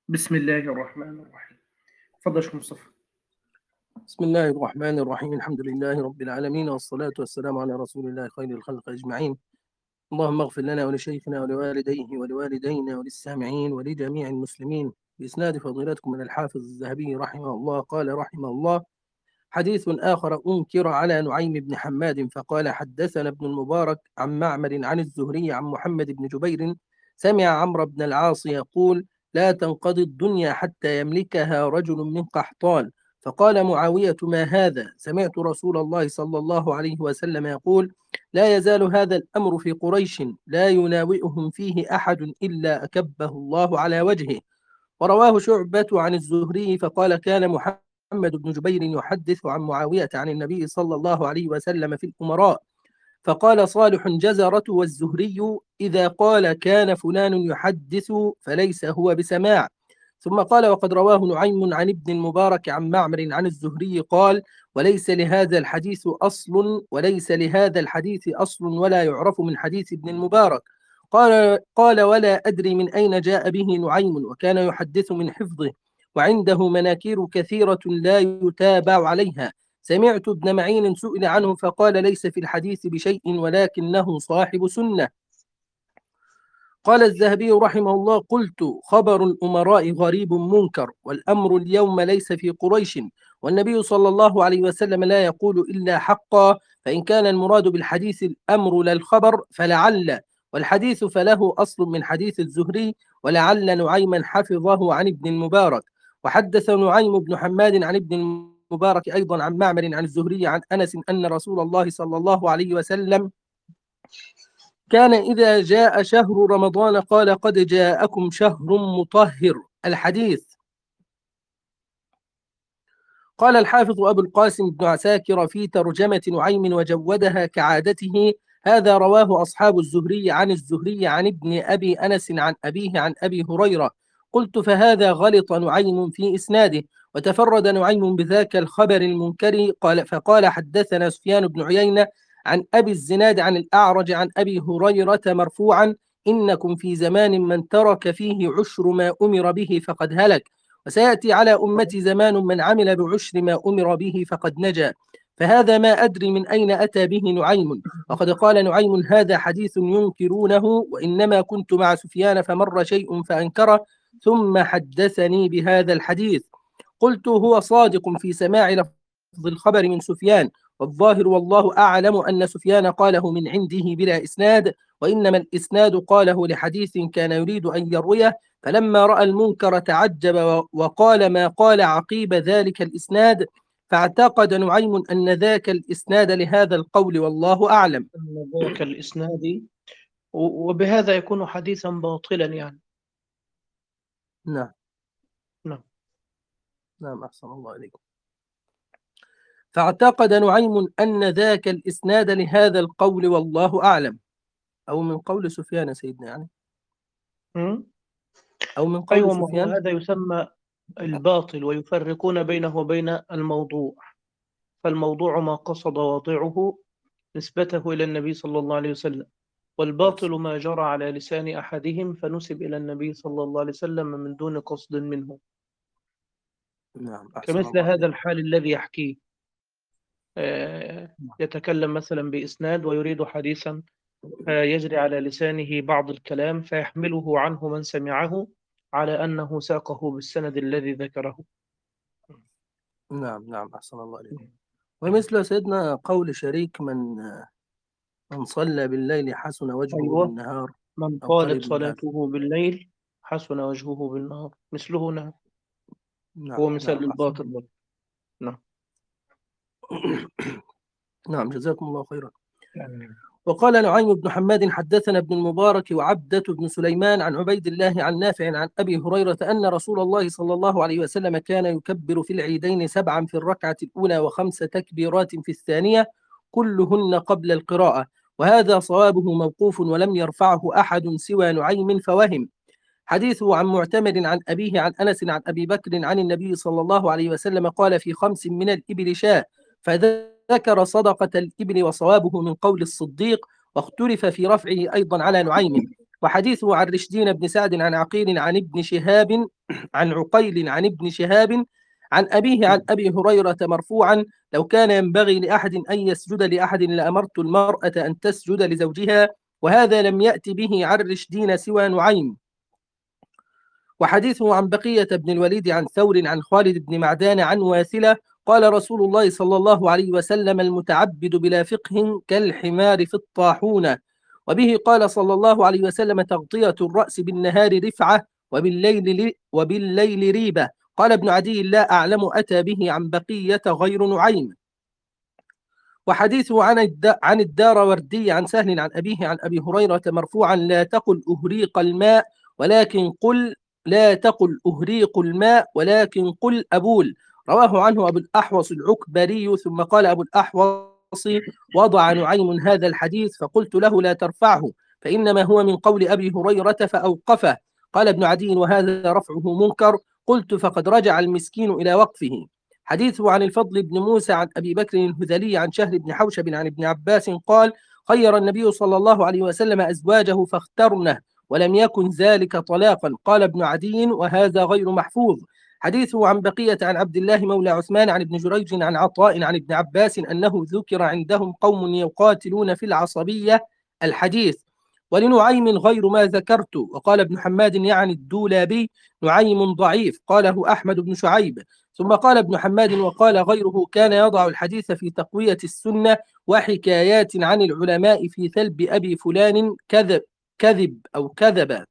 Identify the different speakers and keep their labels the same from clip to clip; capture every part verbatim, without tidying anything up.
Speaker 1: بسم الله الرحمن الرحيم. اتفضل يا شيخ مصطفى.
Speaker 2: بسم الله الرحمن الرحيم. الحمد لله رب العالمين، والصلاة والسلام على رسول الله خير الخلق أجمعين. اللهم اغفر لنا ولشيخنا ولوالديه ولوالدينا وللسامعين ولجميع المسلمين. بإسناد فضيلتكم من الحافظ الذهبي رحمه الله قال رحمه الله: حديث آخر أنكر على نعيم بن حماد فقال: حدثنا ابن المبارك عن معمر عن الزهري عن محمد بن جبير سمع عمرو بن العاص يقول: لا تنقضي الدنيا حتى يملكها رجل من قحطان. فقال معاوية: ما هذا؟ سمعت رسول الله صلى الله عليه وسلم يقول: لا يزال هذا الأمر في قريش لا يناوئهم فيه أحد إلا أكبه الله على وجهه. ورواه شعبة عن الزهري فقال: كان محمد بن جبير يحدث عن معاوية عن النبي صلى الله عليه وسلم في الأمراء. فقال صالح جزرة والزهري: إذا قال كان فلان يحدث فليس هو بسماع. ثم قال: وقد رواه نعيم عن ابن المبارك عن معمر عن الزهري قال: وليس لهذا الحديث أصل وليس لهذا الحديث أصل ولا يعرف من حديث ابن المبارك. قال قال ولا أدري من أين جاء به نعيم، وكان يحدث من حفظه، وعنده مناكير كثيرة لا يتابع عليها. سمعت ابن معين سئل عنه فقال: ليس في الحديث بشيء ولكنه صاحب سنة. قال الذهبي رحمه الله: قلت: خبر الأمراء غريب منكر، والأمر اليوم ليس في قريش، والنبي صلى الله عليه وسلم لا يقول إلا حقا، فإن كان المراد بالحديث الأمر لا الخبر فلعل، والحديث فله أصل من حديث الزهري، ولعل نعيما حفظه عن ابن المبارك. وحدث نعيم بن حماد عن ابن المبارك أيضا عن معمر عن الزهري عن أنس أن رسول الله صلى الله عليه وسلم كان إذا جاء شهر رمضان قال: قد جاءكم شهر مطهر. الحديث. قال الحافظ أبو القاسم بن عساكر في ترجمة نعيم وجودها كعادته: هذا رواه أصحاب الزهري عن الزهري عن ابن أبي أنس عن أبيه عن أبي هريرة. قلت: فهذا غلط نعيم في إسناده، وتفرد نعيم بذاك الخبر المنكر. قال فقال: حدثنا سفيان بن عيينة عن أبي الزناد عن الأعرج عن أبي هريرة مرفوعا: إنكم في زمان من ترك فيه عشر ما أمر به فقد هلك، وسيأتي على أمتي زمان من عمل بعشر ما أمر به فقد نجا. فهذا ما أدري من أين أتى به نعيم، وقد قال نعيم: هذا حديث ينكرونه، وإنما كنت مع سفيان فمر شيء فأنكره ثم حدثني بهذا الحديث. قلت: هو صادق في سماع لفظ الخبر من سفيان، والظاهر والله أعلم أن سفيان قاله من عنده بلا إسناد، وإنما الإسناد قاله لحديث كان يريد أن يرويه، فلما رأى المنكر تعجب وقال ما قال عقيب ذلك الإسناد، فاعتقد نعيم أن ذاك الإسناد لهذا القول، والله أعلم.
Speaker 3: أن ذاك الإسناد و- وبهذا يكون حديثا باطلا يعني.
Speaker 2: نعم
Speaker 3: نعم.
Speaker 2: نعم أحسن الله إليكم. فاعتقد نعيم أن ذاك الإسناد لهذا القول، والله أعلم. أو من قول سفيان سيدنا يعني
Speaker 3: م?
Speaker 2: أو من قول
Speaker 3: أيوة، ما هو
Speaker 2: سفيان.
Speaker 3: هذا يسمى الباطل، ويفرقون بينه وبين الموضوع. فالموضوع ما قصد واضعه نسبته إلى النبي صلى الله عليه وسلم، والباطل ما جرى على لسان أحدهم فنسب إلى النبي صلى الله عليه وسلم من دون قصد منه،
Speaker 2: نعم أحسن
Speaker 3: كمثل
Speaker 2: الله
Speaker 3: هذا
Speaker 2: إليكم.
Speaker 3: الحال الذي يحكيه. آه، يتكلم مثلا بإسناد ويريد حديثا، فيجري على لسانه بعض الكلام فيحمله عنه من سمعه على أنه ساقه بالسند الذي ذكره.
Speaker 2: نعم نعم أحسن الله إليكم. ومثل سيدنا قول شريك: من من صلى بالليل حسن وجهه
Speaker 3: أيوة،
Speaker 2: بالنهار،
Speaker 3: من
Speaker 2: أو
Speaker 3: طالت
Speaker 2: قريب من هذا.
Speaker 3: صلاته بالليل حسن وجهه بالنهار، مثله. نعم،
Speaker 2: نعم
Speaker 3: هو مثال
Speaker 2: نعم أحسن.
Speaker 3: الباطل برضه. نعم.
Speaker 2: نعم جزاكم الله خيرا.
Speaker 3: يعني
Speaker 2: وقال نعيم بن حماد: حدثنا ابن المبارك وعبدة بن سليمان عن عبيد الله عن نافع عن أبي هريرة أن رسول الله صلى الله عليه وسلم كان يكبر في العيدين سبعا في الركعة الأولى وخمس تكبيرات في الثانية كلهن قبل القراءة. وهذا صوابه موقوف ولم يرفعه أحد سوى نعيم فوهم. حديثه عن معتمر عن أبيه عن أنس عن أبي بكر عن النبي صلى الله عليه وسلم قال: في خمس من الإبل شاة، فذكر صدقة الإبل، وصوابه من قول الصديق، واختلف في رفعه أيضا على نعيم. وحديثه عن رشدين بن سعد عن عقيل عن ابن شهاب عن عقيل عن ابن شهاب عن أبيه عن أبي هريرة مرفوعا: لو كان ينبغي لأحد أن يسجد لأحد لأمرت المرأة أن تسجد لزوجها، وهذا لم يأت به عن رشدين سوى نعيم. وحديثه عن بقية بن الوليد عن ثور عن خالد بن معدان عن واثلة قال رسول الله صلى الله عليه وسلم: المتعبد بلا فقه كالحمار في الطاحونة. وبه قال صلى الله عليه وسلم: تغطية الرأس بالنهار رفعة وبالليل, وبالليل ريبة. قال ابن عدي: لا أعلم أتى به عن بقية غير نعيم. وحديثه عن عن الدار وردي عن سهل عن أبيه عن أبي هريرة مرفوعا: لا تقل أهريق الماء ولكن قل لا تقل أهريق الماء ولكن قل أبول. رواه عنه أبو الأحوص العكبري. ثم قال أبو الأحوص: وضع نعيم هذا الحديث فقلت له: لا ترفعه فإنما هو من قول أبي هريرة فأوقفه. قال ابن عدي: وهذا رفعه منكر. قلت: فقد رجع المسكين إلى وقفه. حديثه عن الفضل بن موسى عن أبي بكر الهذلي عن شهر بن حوشب عن ابن عباس قال: خير النبي صلى الله عليه وسلم أزواجه فاخترنه ولم يكن ذلك طلاقا. قال ابن عدي: وهذا غير محفوظ. حديثه عن بقية عن عبد الله مولى عثمان عن ابن جريج عن عطاء عن ابن عباس أنه ذكر عندهم قوم يقاتلون في العصبية الحديث. ولنعيم غير ما ذكرت. وقال ابن حماد يعني الدولابي: نعيم ضعيف. قاله أحمد بن شعيب. ثم قال ابن حماد: وقال غيره: كان يضع الحديث في تقوية السنة وحكايات عن العلماء في ثلب أبي فلان كذب كذب أو كذب.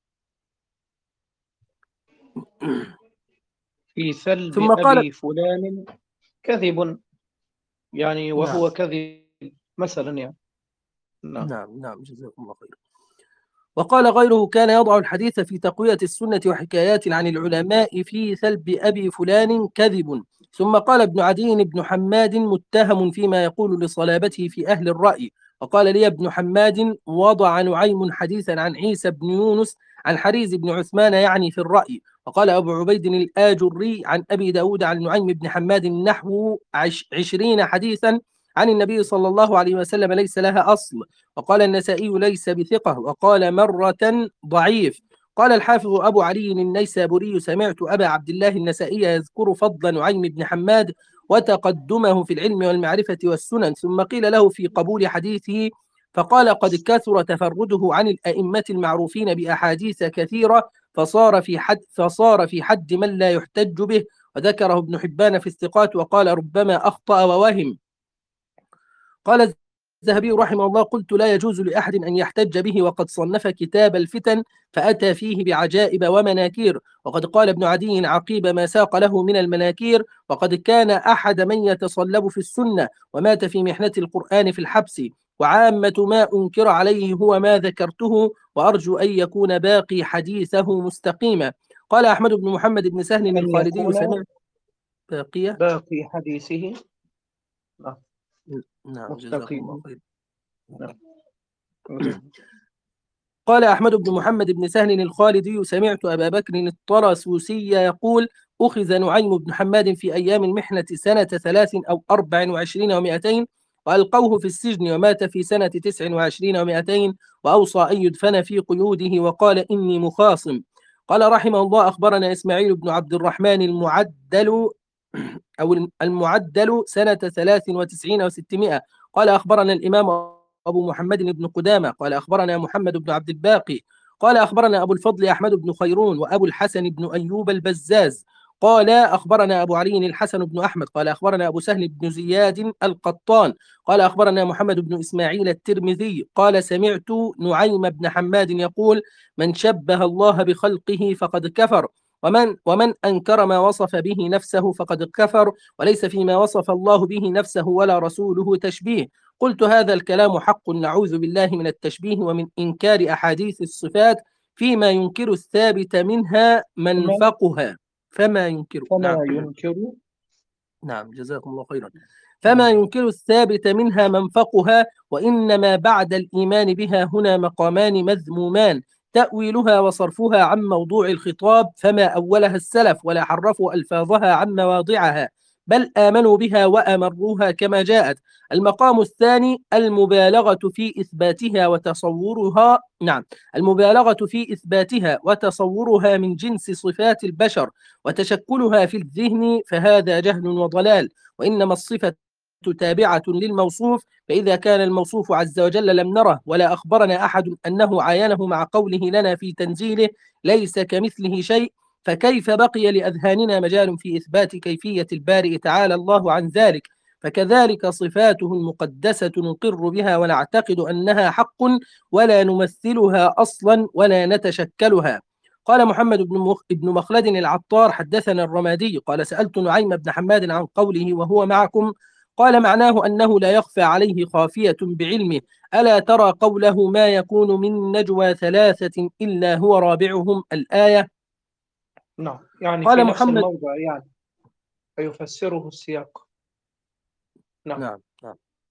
Speaker 3: في ثلب
Speaker 2: ثم قال
Speaker 3: أبي فلان كذب، يعني وهو
Speaker 2: نعم.
Speaker 3: كذب مثلا يعني. نعم
Speaker 2: نعم نعم جزاكم الله خير. وقال غيره: كان يضع الحديث في تقوية السنة وحكايات عن العلماء في ثلب أبي فلان كذب. ثم قال ابن عدي: ابن حماد متهم فيما يقول لصلابته في أهل الرأي. وقال لي ابن حماد: وضع نعيم حديثا عن عيسى بن يونس عن حريز بن عثمان يعني في الرأي. وقال أبو عبيد الآجري عن أبي داود عن نعيم بن حماد نحو عشرين حديثا عن النبي صلى الله عليه وسلم ليس لها أصل. وقال النسائي: ليس بثقة. وقال مرة: ضعيف. قال الحافظ أبو علي النيسابوري: سمعت أبا عبد الله النسائي يذكر فضل نعيم بن حماد وتقدمه في العلم والمعرفة والسنن، ثم قيل له في قبول حديثه فقال: قد كثر تفرده عن الأئمة المعروفين بأحاديث كثيرة فصار في حد فصار في حد من لا يحتج به. وذكره ابن حبان في الثقات وقال: ربما أخطأ ووهم. قال الذهبي رحمه الله: قلت: لا يجوز لأحد أن يحتج به وقد صنف كتاب الفتن فأتى فيه بعجائب ومناكير. وقد قال ابن عدي عقيب ما ساق له من المناكير: وقد كان أحد من يتصلب في السنة ومات في محنة القرآن في الحبس، وعامة ما أنكر عليه هو ما ذكرته، وأرجو أن يكون باقي حديثه مستقيما. قال أحمد بن محمد بن سهل
Speaker 3: أن
Speaker 2: الخالدي:
Speaker 3: يكون
Speaker 2: سمعت باقية
Speaker 3: باقي حديثه نعم
Speaker 2: نعم جزاكم الله
Speaker 3: مستقيم.
Speaker 2: خير.
Speaker 3: نعم.
Speaker 2: قال أحمد بن محمد بن سهل الخالدي: سمعت أبا بكر الطرسوسي يقول: أخذ نعيم بن حماد في أيام المحنة سنة ثلاث أو أربع وعشرين ومائتين وألقوه في السجن، ومات في سنة تسع وعشرين ومائتين، وأوصى أن يدفن في قيوده وقال: إني مخاصم. قال رحمه الله: أخبرنا إسماعيل بن عبد الرحمن المعدل أو المعدل سنة ثلاث وتسعين وستمائة. قال أخبرنا الإمام أبو محمد بن قدامة قال أخبرنا محمد بن عبد الباقي قال أخبرنا أبو الفضل أحمد بن خيرون وأبو الحسن بن أيوب البزاز قال أخبرنا أبو علي الحسن بن أحمد قال أخبرنا أبو سهل بن زياد القطان قال أخبرنا محمد بن إسماعيل الترمذي قال: سمعت نعيم بن حماد يقول: من شبه الله بخلقه فقد كفر، ومن ومن أنكر ما وصف به نفسه فقد كفر، وليس فيما وصف الله به نفسه ولا رسوله تشبيه. قلت: هذا الكلام حق، نعوذ بالله من التشبيه ومن إنكار أحاديث الصفات فيما ينكر الثابت منها منفقها. فما ينكر
Speaker 3: فما
Speaker 2: نعم.
Speaker 3: ينكر
Speaker 2: نعم جزاكم الله خيرا. فما ينكر الثابت منها منفقها، وإنما بعد الإيمان بها هنا مقامان مذمومان: تأويلها وصرفها عن موضوع الخطاب، فما أولها السلف ولا حرفوا ألفاظها عن مواضعها، بل آمنوا بها وأمروها كما جاءت. المقام الثاني المبالغة في إثباتها وتصورها نعم المبالغة في إثباتها وتصورها من جنس صفات البشر وتشكلها في الذهن، فهذا جهل وضلال، وإنما الصفة تابعة للموصوف، فإذا كان الموصوف عز وجل لم نره ولا أخبرنا أحد أنه عاينه مع قوله لنا في تنزيله ليس كمثله شيء، فكيف بقي لأذهاننا مجال في إثبات كيفية البارئ تعالى الله عن ذلك؟ فكذلك صفاته المقدسة نقر بها ونعتقد أنها حق ولا نمثلها أصلا ولا نتشكلها. قال محمد بن مخلد العطار حدثنا الرمادي قال سألت نعيم بن حماد عن قوله وهو معكم، قال معناه أنه لا يخفى عليه خافية بعلمه. ألا ترى قوله ما يكون من نجوى ثلاثة إلا هو رابعهم الآية.
Speaker 3: نعم، يعني
Speaker 2: قال
Speaker 3: في نفس
Speaker 2: محمد
Speaker 3: الموضع يعني فيفسره السياق. نعم.
Speaker 2: نعم نعم.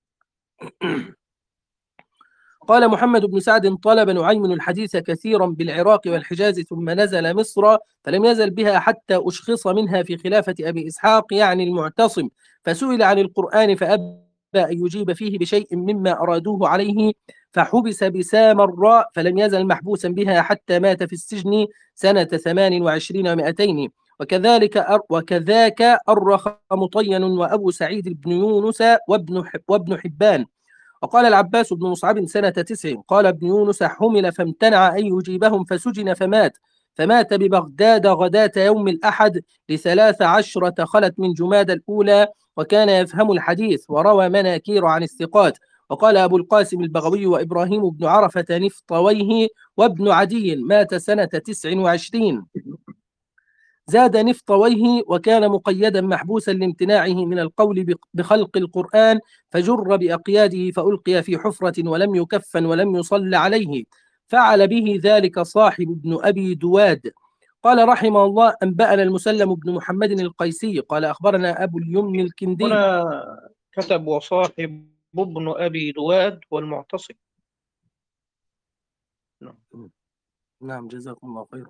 Speaker 2: قال محمد بن سعد طلب نعيم الحديث كثيرا بالعراق والحجاز ثم نزل مصر فلم يزل بها حتى أشخص منها في خلافة أبي إسحاق يعني المعتصم، فسئل عن القرآن فأبى أن يجيب فيه بشيء مما أرادوه عليه، فحبس بسامراء فلم يزل محبوسا بها حتى مات في السجن سنة ثمان وعشرين ومائتين. وكذلك أر وكذاك أرخ مطين وأبو سعيد بن يونس وابن, وابن حبان. وقال العباس بن مصعب سنة تسع قال ابن يونس حمل فامتنع أن يجيبهم فسجن فمات فمات ببغداد غداة يوم الأحد لثلاث عشرة خلت من جماد الأولى، وكان يفهم الحديث وروى مناكير عن الثقات. وقال أبو القاسم البغوي وإبراهيم بن عرفة نفطويه وابن عدي مات سنة تسع وعشرين. زاد نفطويه وكان مقيدا محبوسا لامتناعه من القول بخلق القرآن، فجر بأقياده فألقي في حفرة ولم يكفن ولم يصل عليه، فعل به ذلك صاحب ابن أبي دواد. قال رحمه الله أنبأنا المسلم بن محمد القيسي قال أخبرنا أبو اليمن الكندي.
Speaker 3: هنا كتب وصاحب ابن أبي دواد والمعتصم.
Speaker 2: نعم نعم جزاكم الله خيرا.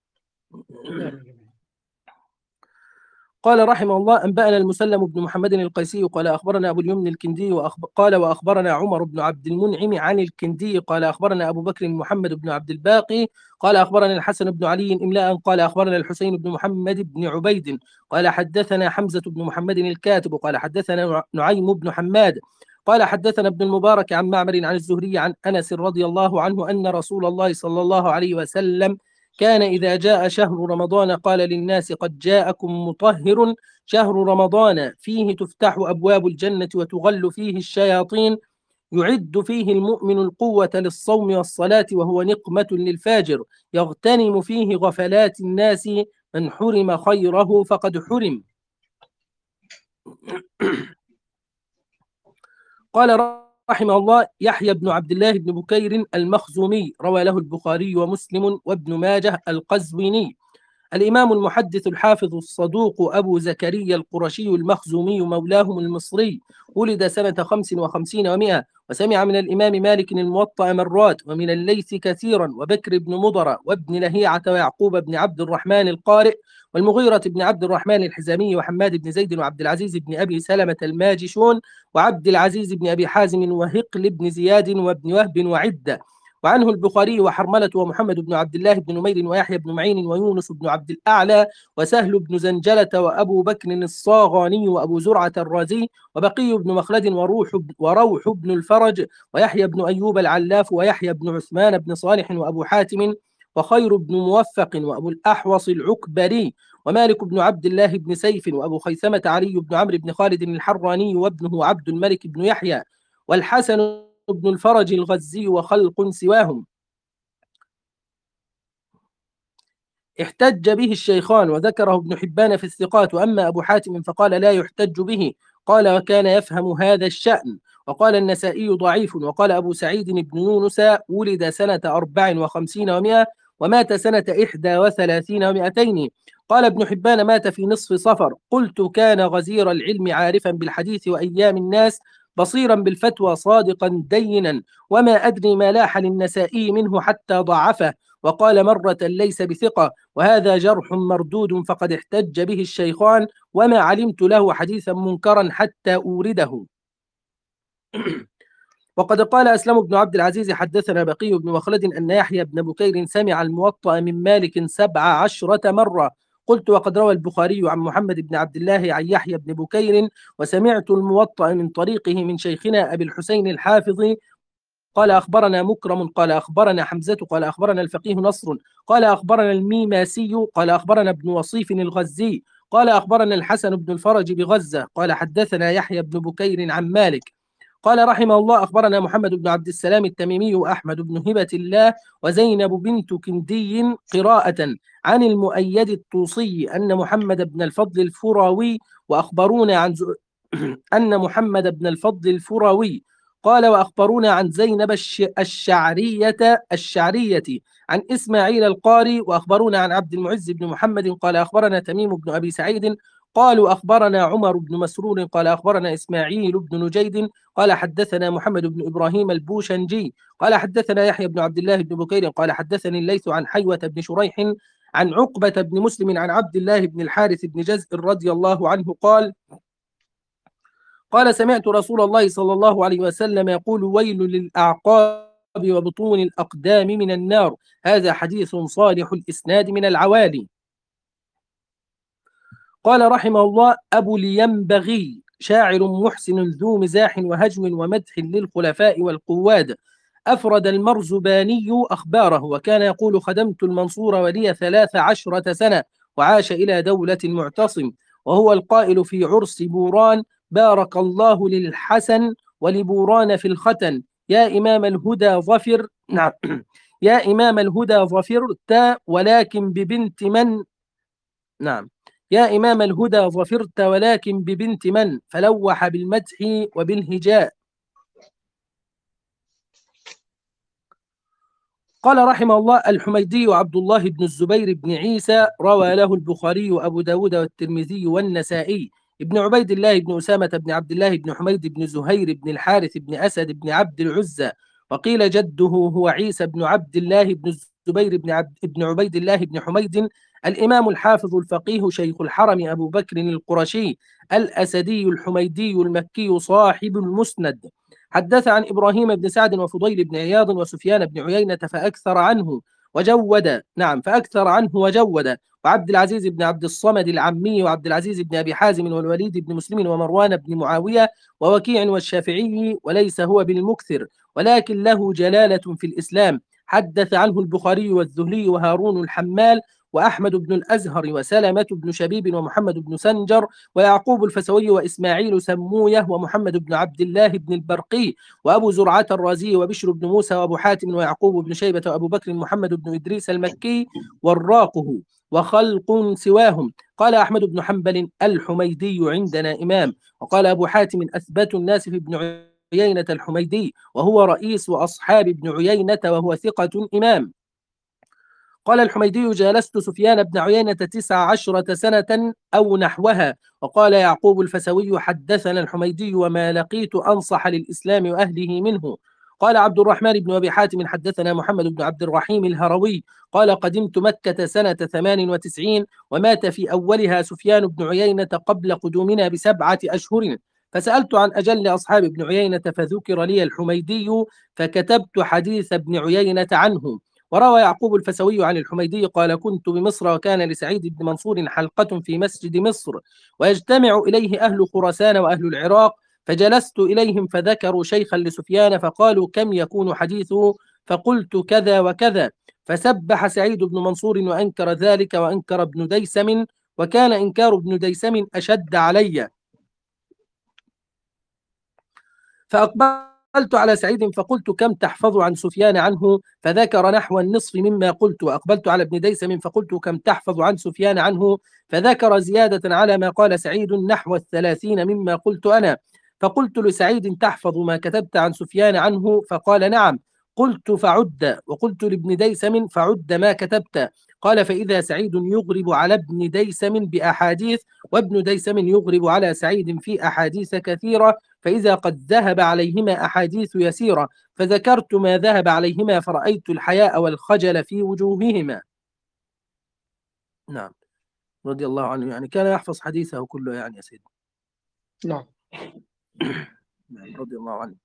Speaker 2: قال رحمه الله أنبأنا المسلم بن محمد القيسي قال أخبرنا أبو اليمن الكندي وأخب... قال وأخبرنا عمر بن عبد المنعم عن الكندي قال أخبرنا أبو بكر محمد بن عبد الباقي قال أخبرنا الحسن بن علي إملاء قال أخبرنا الحسين بن محمد بن عبيد قال حدثنا حمزة بن محمد الكاتب قال حدثنا نعيم بن حماد قال حدثنا ابن المبارك عن معمر عن الزهري عن أنس رضي الله عنه أن رسول الله صلى الله عليه وسلم كان إذا جاء شهر رمضان قال للناس قد جاءكم مطهر شهر رمضان فيه تفتح أبواب الجنة وتغل فيه الشياطين، يعد فيه المؤمن القوة للصوم والصلاة وهو نقمة للفاجر، يغتنم فيه غفلات الناس، من حرم خيره فقد حرم. قال رحمه الله يحيى بن عبد الله بن بكير المخزومي روى له البخاري ومسلم وابن ماجه القزويني. الإمام المحدث الحافظ الصدوق أبو زكريا القرشي المخزومي مولاهم المصري، ولد سنة خمس وخمسين ومائة، وسمع من الإمام مالك الموطأ مرات ومن الليث كثيرا وبكر بن مضر وابن لهيعة ويعقوب بن عبد الرحمن القارئ والمغيرة بن عبد الرحمن الحزامي وحماد بن زيد وعبد العزيز بن أبي سلمة الماجشون وعبد العزيز بن أبي حازم وهقل بن زياد وابن وهب وعدة. وعنه البخاري وحرملة ومحمد بن عبد الله بن نمير ويحيى بن معين ويونس بن عبد الأعلى وسهل بن زنجلة وأبو بكر الصاغاني وأبو زرعة الرازي وبقي بن مخلد وروح وروح بن الفرج ويحيى بن أيوب العلاف ويحيى بن عثمان بن صالح وأبو حاتم وخير بن موفق وأبو الأحوص العكبري ومالك بن عبد الله بن سيف وأبو خيثمة علي بن عمرو بن خالد الحراني وابنه عبد الملك بن يحيى والحسن ابن الفرج الغزي وخلق سواهم. احتج به الشيخان وذكره ابن حبان في الثقات، وأما أبو حاتم فقال لا يحتج به، قال وكان يفهم هذا الشأن. وقال النسائي ضعيف. وقال أبو سعيد بن يونس ولد سنة أربع وخمسين ومائة ومات سنة إحدى وثلاثين ومائتين. قال ابن حبان مات في نصف صفر. قلت كان غزير العلم عارفا بالحديث وأيام الناس بصيرا بالفتوى صادقا دينا، وما أدري ما لاح للنسائي منه حتى ضعفه. وقال مرة ليس بثقة، وهذا جرح مردود فقد احتج به الشيخان، وما علمت له حديثا منكرا حتى أورده. وقد قال أسلم بن عبد العزيز حدثنا بقي بن مخلد أن يحيى بن بكير سمع الموطأ من مالك سبع عشرة مرة. قلت وقد روى البخاري عن محمد بن عبد الله عن يحيى بن بكير، وسمعت الموطأ من طريقه من شيخنا أبي الحسين الحافظ قال أخبرنا مكرم قال أخبرنا حمزة قال أخبرنا الفقيه نصر قال أخبرنا الميماسي قال أخبرنا ابن وصيف الغزي قال أخبرنا الحسن بن الفرج بغزة قال حدثنا يحيى بن بكير عن مالك قال رحمه الله أخبرنا محمد بن عبد السلام التميمي وأحمد بن هبة الله وزينب بنت كندي قراءة عن المؤيد الطوسي أن محمد بن الفضل الفراوي وأخبرونا عن أن محمد بن الفضل الفراوي قال وأخبرونا عن زينب الشعرية الشعرية عن إسماعيل القاري وأخبرونا عن عبد المعز بن محمد قال أخبرنا تميم بن أبي سعيد قالوا أخبرنا عمر بن مسرور قال أخبرنا إسماعيل بن نجيد قال حدثنا محمد بن إبراهيم البوشنجي قال حدثنا يحيى بن عبد الله بن بكير قال حدثني الليث عن حيوة بن شريح عن عقبة بن مسلم عن عبد الله بن الحارث بن جزء رضي الله عنه قال قال سمعت رسول الله صلى الله عليه وسلم يقول ويل للأعقاب وبطون الأقدام من النار. هذا حديث صالح الإسناد من العوالي. قال رحمه الله أبو الينبغي شاعر محسن ذو مزاح وهجم ومدح للخلفاء والقواد، أفرد المرزباني أخباره وكان يقول خدمت المنصور ولي ثلاث عشرة سنة وعاش إلى دولة المعتصم، وهو القائل في عرس بوران بارك الله للحسن ولبوران في الختن يا إمام الهدى ظفر نعم يا إمام الهدى ظفرت ولكن ببنت من نعم يا إمام الهدى ظفرت ولكن ببنت من فلوح بالمدح وبالهجاء. قال رحمه الله الحميدي عبد الله بن الزبير بن عيسى روى له البخاري وأبو داود والترمذي والنسائي. ابن عبيد الله بن أسامة بن عبد الله بن حميد بن زهير بن الحارث بن أسد بن عبد العزى، وقيل جده هو عيسى بن عبد الله بن الزبير بن, عبد بن عبيد الله بن حميد الإمام الحافظ الفقيه شيخ الحرم أبو بكر القرشي الأسدي الحميدي المكي صاحب المسند. حدث عن إبراهيم بن سعد وفضيل بن عياض وسفيان بن عيينة فأكثر عنه وجود نعم فأكثر عنه وجود وعبد العزيز بن عبد الصمد العمي وعبد العزيز بن أبي حازم والوليد بن مسلم ومروان بن معاوية ووكيع والشافعي، وليس هو بالمكثر ولكن له جلالة في الإسلام. حدث عنه البخاري والذهلي وهارون الحمال وأحمد بن الأزهر وسلمة بن شبيب ومحمد بن سنجر ويعقوب الفسوي وإسماعيل سمويه ومحمد بن عبد الله بن البرقي وأبو زرعة الرازي وبشر بن موسى وأبو حاتم ويعقوب بن شيبة وأبو بكر محمد بن إدريس المكي وراقه وخلق سواهم. قال أحمد بن حنبل الحميدي عندنا إمام. وقال أبو حاتم أثبت الناس في ابن عيينة الحميدي وهو رئيس أصحاب ابن عيينة وهو ثقة إمام. قال الحميدي جالست سفيان بن عيينة تسع عشرة سنة أو نحوها. وقال يعقوب الفسوي حدثنا الحميدي وما لقيت أنصح للإسلام وأهله منه. قال عبد الرحمن بن أبي حاتم حدثنا محمد بن عبد الرحيم الهروي قال قدمت مكة سنة ثمان وتسعين ومات في أولها سفيان بن عيينة قبل قدومنا بسبعة أشهر، فسألت عن أجل أصحاب ابن عيينة فذكر لي الحميدي فكتبت حديث ابن عيينة عنه. وروى يعقوب الفسوي عن الحميدي قال كنت بمصر وكان لسعيد بن منصور حلقة في مسجد مصر ويجتمع إليه أهل خراسان وأهل العراق، فجلست إليهم فذكروا شيخا لسفيان فقالوا كم يكون حديثه؟ فقلت كذا وكذا، فسبح سعيد بن منصور وأنكر ذلك وأنكر ابن ديسم، وكان إنكار ابن ديسم أشد علي. فأقبلت على سعيد فقلت كم تحفظ عن سفيان عنه؟ فذكر نحو النصف مما قلت. وأقبلت على ابن ديسم فقلت كم تحفظ عن سفيان عنه؟ فذكر زيادة على ما قال سعيد نحو الثلاثين مما قلت أنا. فقلت لسعيد تحفظ ما كتبت عن سفيان عنه؟ فقال نعم. قلت فعد. وقلت لابن ديسم فعد ما كتبت. قال فإذا سعيد يغرب على ابن ديسم بأحاديث، وابن ديسم يغرب على سعيد في أحاديث كثيرة، فإذا قد ذهب عليهما أحاديث يسيرة فذكرت ما ذهب عليهما فرأيت الحياء والخجل في وجوههما. نعم، رضي الله عنه، يعني كان يحفظ حديثه كله يعني يا سيدي.
Speaker 3: نعم.
Speaker 2: رضي الله عنه.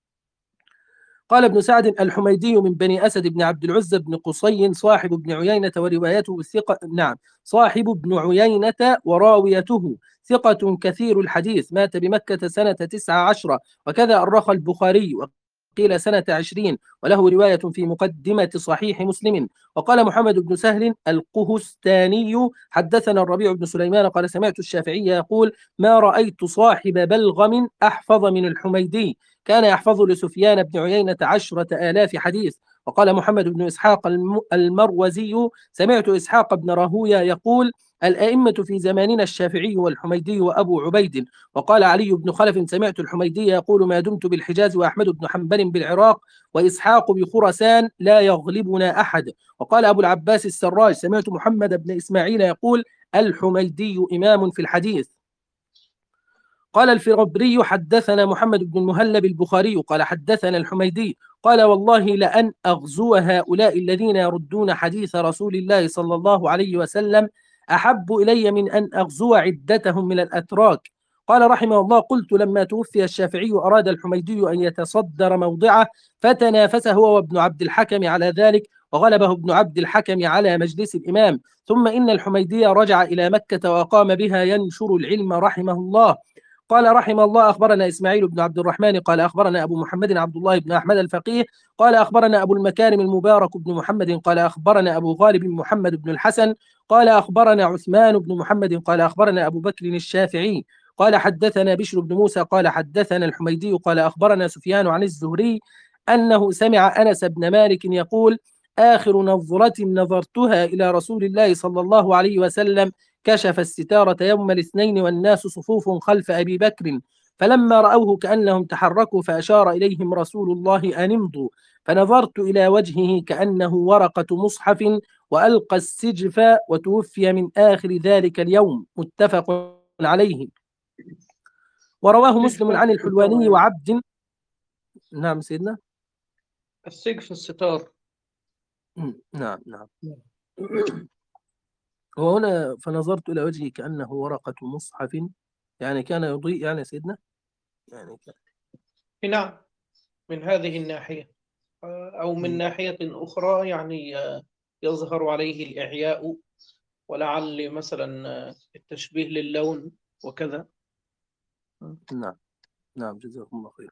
Speaker 2: قال ابن سعد الحميدي من بني أسد بن عبد العزى بن قصي صاحب ابن عيينة وروايته ثقة. نعم، صاحب ابن عيينة وراويته ثقة كثير الحديث، مات بمكة سنة تسعة عشر، وكذا أرخ البخاري وقيل سنة عشرين، وله رواية في مقدمة صحيح مسلم. وقال محمد بن سهل القهستاني حدثنا الربيع بن سليمان قال سمعت الشافعي يقول ما رأيت صاحب بلغم أحفظ من الحميدي، كان يحفظ لسفيان بن عيينة عشرة آلاف حديث. وقال محمد بن إسحاق المروزي سمعت إسحاق بن راهوية يقول الأئمة في زماننا الشافعي والحميدي وأبو عبيد. وقال علي بن خلف سمعت الحميدي يقول ما دمت بالحجاز وأحمد بن حنبل بالعراق وإسحاق بخرسان لا يغلبنا أحد. وقال أبو العباس السراج سمعت محمد بن إسماعيل يقول الحميدي إمام في الحديث. قال الفربري حدثنا محمد بن المهلب البخاري قال حدثنا الحميدي قال والله لأن أغزو هؤلاء الذين يردون حديث رسول الله صلى الله عليه وسلم أحب إلي من أن أغزو عدتهم من الأتراك. قال رحمه الله قلت لما توفي الشافعي أراد الحميدي أن يتصدر موضعه فتنافس هو وابن عبد الحكم على ذلك وغلبه ابن عبد الحكم على مجلس الإمام. ثم إن الحميدي رجع إلى مكة وقام بها ينشر العلم رحمه الله. قال رحمه الله أخبرنا إسماعيل بن عبد الرحمن قال أخبرنا أبو محمد عبد الله بن أحمد الفقيه قال أخبرنا أبو المكارم المبارك بن محمد قال أخبرنا أبو غالب محمد بن الحسن قال أخبرنا عثمان بن محمد قال أخبرنا أبو بكر الشافعي قال حدثنا بشر بن موسى قال حدثنا الحميدي قال أخبرنا سفيان عن الزهري أنه سمع أنس بن مالك يقول آخر نظرة نظرتها إلى رسول الله صلى الله عليه وسلم كشف الستارة يوم الاثنين والناس صفوف خلف أبي بكر فلما رأوه كأنهم تحركوا فأشار إليهم رسول الله أن امضوا فنظرت إلى وجهه كأنه ورقة مصحف وألقى السجف وتوفي من آخر ذلك اليوم متفق عليه. ورواه مسلم عن الحلواني وعبد. نعم سيدنا.
Speaker 3: السجف الستار.
Speaker 2: نعم نعم. وهنا فنظرت إلى وجهه كأنه ورقة مصحف، يعني كان يضيء يعني سيدنا يعني كان.
Speaker 3: نعم، من هذه الناحية أو من م. ناحية أخرى يعني يظهر عليه الإعياء ولعل مثلا التشبيه للون وكذا.
Speaker 2: نعم نعم جزاكم الله خير.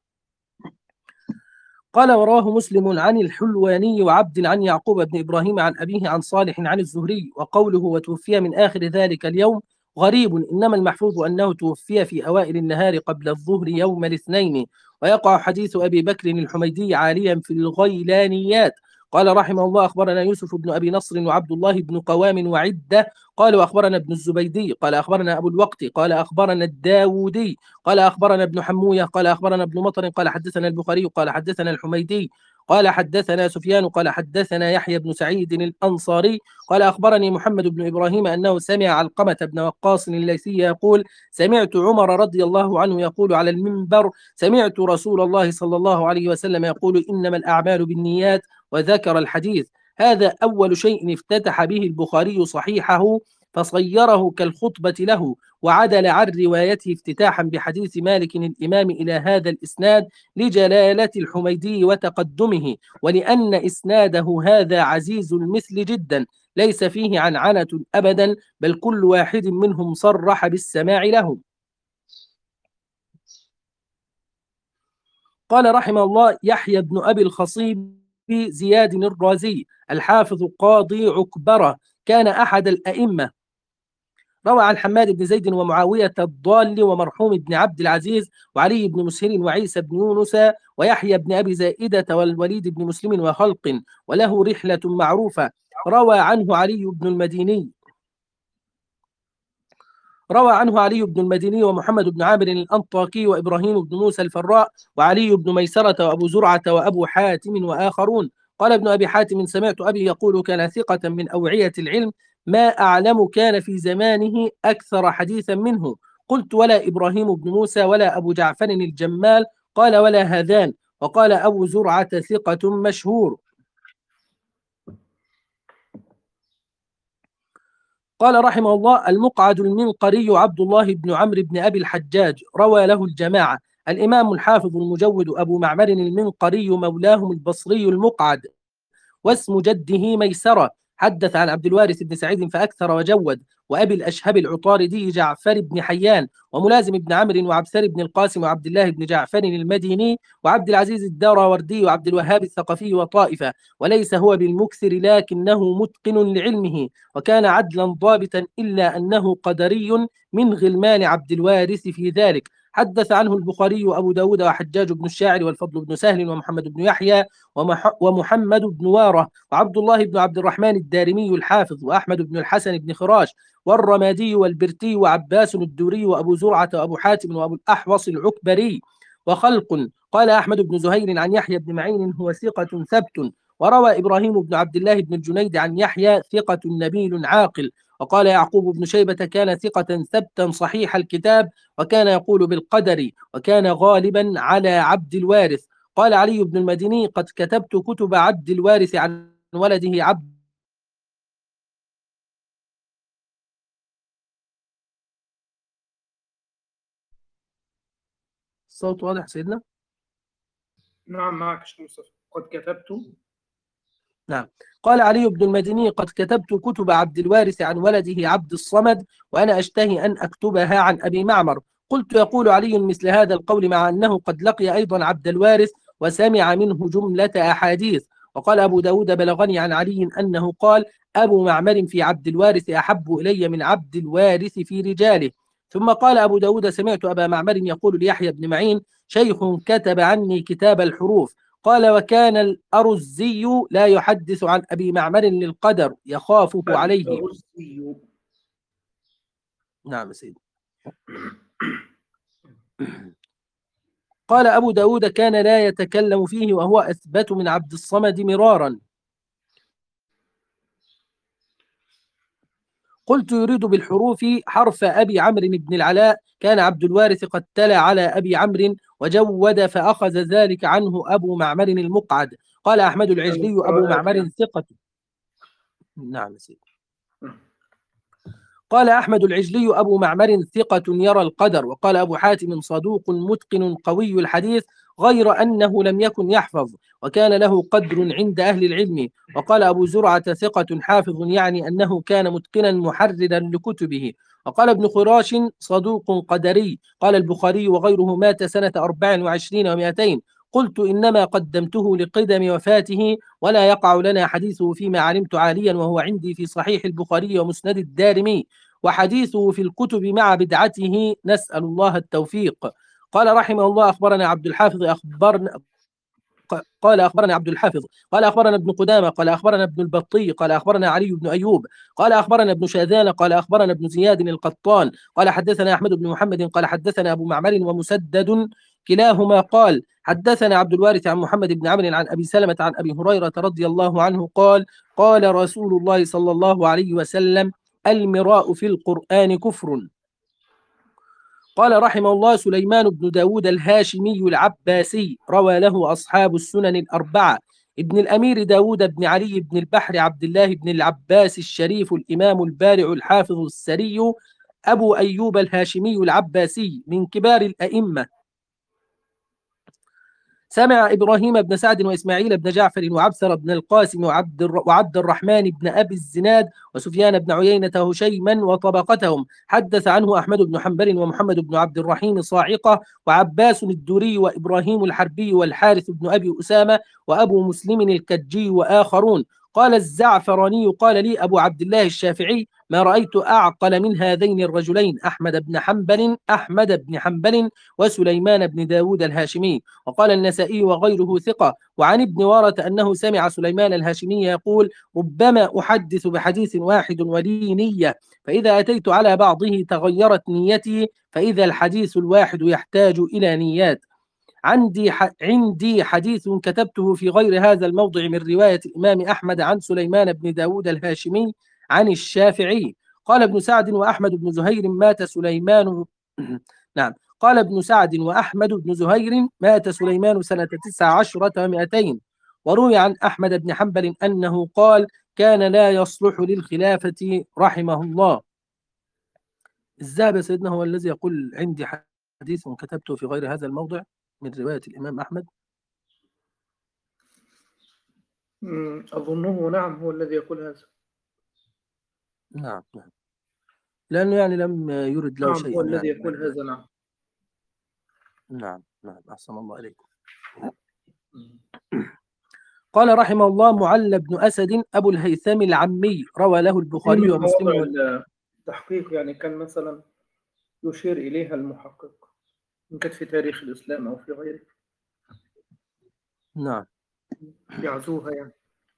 Speaker 2: قال ورواه مسلم عن الحلواني وعبد عن يعقوب بن إبراهيم عن أبيه عن صالح عن الزهري وقوله وتوفي من آخر ذلك اليوم غريب، إنما المحفوظ أنه توفي في أوائل النهار قبل الظهر يوم الاثنين. ويقع حديث أبي بكر الحميدي عاليا في الغيلانيات. قال رحمه الله أخبرنا يوسف بن أبي نصر وعبد الله بن قوام وعدة قالوا أخبرنا ابن الزبيدي قال أخبرنا أبو الوقت قال أخبرنا الداودي قال أخبرنا ابن حموية قال أخبرنا ابن مطر قال حدثنا البخاري قال حدثنا الحميدي قال حدثنا سفيان قال حدثنا يحيى بن سعيد الأنصاري قال أخبرني محمد بن إبراهيم أنه سمع علقمة بن وقاص الليثي يقول سمعت عمر رضي الله عنه يقول على المنبر سمعت رسول الله صلى الله عليه وسلم يقول إنما الأعمال بالنيات وذكر الحديث. هذا أول شيء افتتح به البخاري صحيحه فصيره كالخطبة له وعدل عن روايته افتتاحا بحديث مالك الإمام إلى هذا الإسناد لجلالة الحميدي وتقدمه ولأن إسناده هذا عزيز المثل جدا ليس فيه عنعنة أبدا بل كل واحد منهم صرح بالسماع له. قال رحمه الله يحيى بن أبي الخصيب زياد الرازي الحافظ قاضي عكبرة كان أحد الأئمة، روى عن حماد بن زيد ومعاوية الضال ومرحوم بن عبد العزيز وعلي بن مسهر وعيسى بن يونس ويحيى بن أبي زائدة والوليد بن مسلم وخلق وله رحلة معروفة. روى عنه علي بن المديني روى عنه علي بن المديني ومحمد بن عامر الأنطاكي وإبراهيم بن موسى الفراء وعلي بن ميسرة وأبو زرعة وأبو حاتم وآخرون. قال ابن أبي حاتم: سمعت أبي يقول كان ثقة من أوعية العلم، ما أعلم كان في زمانه أكثر حديثا منه. قلت: ولا إبراهيم بن موسى ولا أبو جعفر الجمال؟ قال: ولا هذان. وقال أبو زرعة: ثقة مشهور. قال رحمه الله: المقعد المنقري عبد الله بن عمرو بن أبي الحجاج، روى له الجماعة. الإمام الحافظ المجود أبو معمر المنقري مولاهم البصري المقعد، واسم جده ميسرة، حدث عن عبد الوارث بن سعيد فأكثر وجود، وأبي الأشهب العطاردي جعفر بن حيان، وملازم بن عمرو، وعبسر بن القاسم، وعبد الله بن جعفر المديني، وعبد العزيز الداراوردي، وعبد الوهاب الثقفي، وطائفة. وليس هو بالمكثر لكنه متقن لعلمه، وكان عدلا ضابطا، إلا أنه قدري من غلمان عبد الوارث في ذلك. حدث عنه البخاري وأبو داود وحجاج بن الشاعر والفضل بن سهل ومحمد بن يحيى ومحمد بن وارة وعبد الله بن عبد الرحمن الدارمي الحافظ، وأحمد بن الحسن بن خراش، والرمادي والبرتي، وعباس الدوري، وأبو زرعة، وأبو حاتم، وأبو الأحوص العكبري، وخلق. قال أحمد بن زهير عن يحيى بن معين: هو ثقة ثبت. وروى إبراهيم بن عبد الله بن الجنيد عن يحيى: ثقة نبيل عاقل. وقال يعقوب بن شيبة: كان ثقة ثبتا صحيح الكتاب، وكان يقول بالقدر، وكان غالبا على عبد الوارث. قال علي بن المديني: قد كتبت كتب عبد الوارث عن ولده عبد. الصوت واضح سيدنا؟
Speaker 1: نعم معك شيخ مصطفى. قد كتبت.
Speaker 2: نعم. قال علي بن المديني: قد كتبت كتب عبد الوارث عن ولده عبد الصمد، وأنا أشتهي أن أكتبها عن أبي معمر. قلت: يقول علي مثل هذا القول مع أنه قد لقي أيضا عبد الوارث وسمع منه جملة أحاديث. وقال أبو داود: بلغني عن علي أنه قال: أبو معمر في عبد الوارث أحب إلي من عبد الوارث في رجاله. ثم قال أبو داود: سمعت أبا معمر يقول ليحيى بن معين: شيخ كتب عني كتاب الحروف. قال: وكان الأرزي لا يحدث عن أبي معمر للقدر يخافه عليه.
Speaker 1: الأرزي.
Speaker 2: نعم سيدي. قال أبو داود: كان لا يتكلم فيه، وهو أثبت من عبد الصمد مرارا. قلت: يريد بالحروف حرف أبي عمرو بن العلاء. كان عبد الوارث قد تلا على أبي عمرو وجود، فأخذ ذلك عنه أبو معمر المقعد. قال أحمد العجلي: أبو معمر ثقة. نعم سيدي. قال أحمد العجلي: أبو معمر ثقة يرى القدر. وقال أبو حاتم: صدوق متقن قوي الحديث، غير أنه لم يكن يحفظ، وكان له قدر عند أهل العلم. وقال أبو زرعة: ثقة حافظ، يعني أنه كان متقنا محررا لكتبه. وقال ابن خراش: صدوق قدري. قال البخاري وغيره: مات سنة أربع وعشرين ومائتين. قلت: إنما قدمته لقدم وفاته، ولا يقع لنا حديثه فيما علمت عاليا، وهو عندي في صحيح البخاري ومسند الدارمي، وحديثه في الكتب مع بدعته، نسأل الله التوفيق. قال رحمه الله: أخبرنا عبد الحافظ أخبرنا قال أخبرنا عبد الحافظ قال أخبرنا ابن قدامة قال أخبرنا ابن البطي قال أخبرنا علي بن أيوب قال أخبرنا ابن شاذان قال أخبرنا ابن زياد القطان قال حدثنا أحمد بن محمد قال حدثنا أبو معمر ومسدد كلاهما قال حدثنا عبد الوارث عن محمد بن عمرو عن أبي سلمة عن أبي هريرة رضي الله عنه قال: قال رسول الله صلى الله عليه وسلم: المراء في القرآن كفر. قال رحمه الله: سليمان بن داود الهاشمي العباسي، روى له أصحاب السنن الأربعة. ابن الأمير داود بن علي بن البحر عبد الله بن العباس الشريف الإمام البارع الحافظ السري أبو أيوب الهاشمي العباسي، من كبار الأئمة. سمع إبراهيم بن سعد وإسماعيل بن جعفر وعبسر بن القاسم وعبد, الر... وعبد الرحمن بن أبي الزناد وسفيان بن عيينة هشيما وطبقتهم. حدث عنه أحمد بن حنبل ومحمد بن عبد الرحيم صاعقة وعباس الدوري وإبراهيم الحربي والحارث بن أبي أسامة وأبو مسلم الكجي وآخرون. قال الزعفراني: قال لي أبو عبد الله الشافعي: ما رأيت أعقل من هذين الرجلين، أحمد بن حنبل أحمد بن حنبل وسليمان بن داود الهاشمي. وقال النسائي وغيره ثقة. وعن ابن وارة أنه سمع سليمان الهاشمي يقول: ربما أحدث بحديث واحد ولي نية، فإذا أتيت على بعضه تغيرت نيتي، فإذا الحديث الواحد يحتاج إلى نيات. عندي ح... عندي حديث كتبته في غير هذا الموضع من رواية الإمام أحمد عن سليمان بن داود الهاشمي عن الشافعي. قال ابن سعد وأحمد بن زهير مات سليمان نعم قال ابن سعد وأحمد بن زهير مات سليمان سنة تسع عشرة ومئتين. وروي عن أحمد بن حنبل أنه قال كان لا يصلح للخلافة رحمه الله. الذهبي سيدنا هو الذي يقول عندي حديث كتبته في غير هذا الموضع من رواية الإمام أحمد.
Speaker 1: مم، أظنه نعم هو الذي يقول هذا.
Speaker 2: نعم نعم لأنه يعني لم يرد له
Speaker 1: نعم
Speaker 2: شيء
Speaker 1: هو الذي
Speaker 2: يعني.
Speaker 1: يقول هذا. نعم.
Speaker 2: نعم نعم أحسن الله عليكم. قال رحمه الله معل بن أسد أبو الهيثم العمي روى له
Speaker 1: في
Speaker 2: البخاري
Speaker 1: من
Speaker 2: ومسلم
Speaker 1: مواضع
Speaker 2: و...
Speaker 1: التحقيق يعني كان مثلا يشير إليها المحقق إن كانت في تاريخ الإسلام أو في غيره
Speaker 2: نعم
Speaker 1: يعزوها يعني.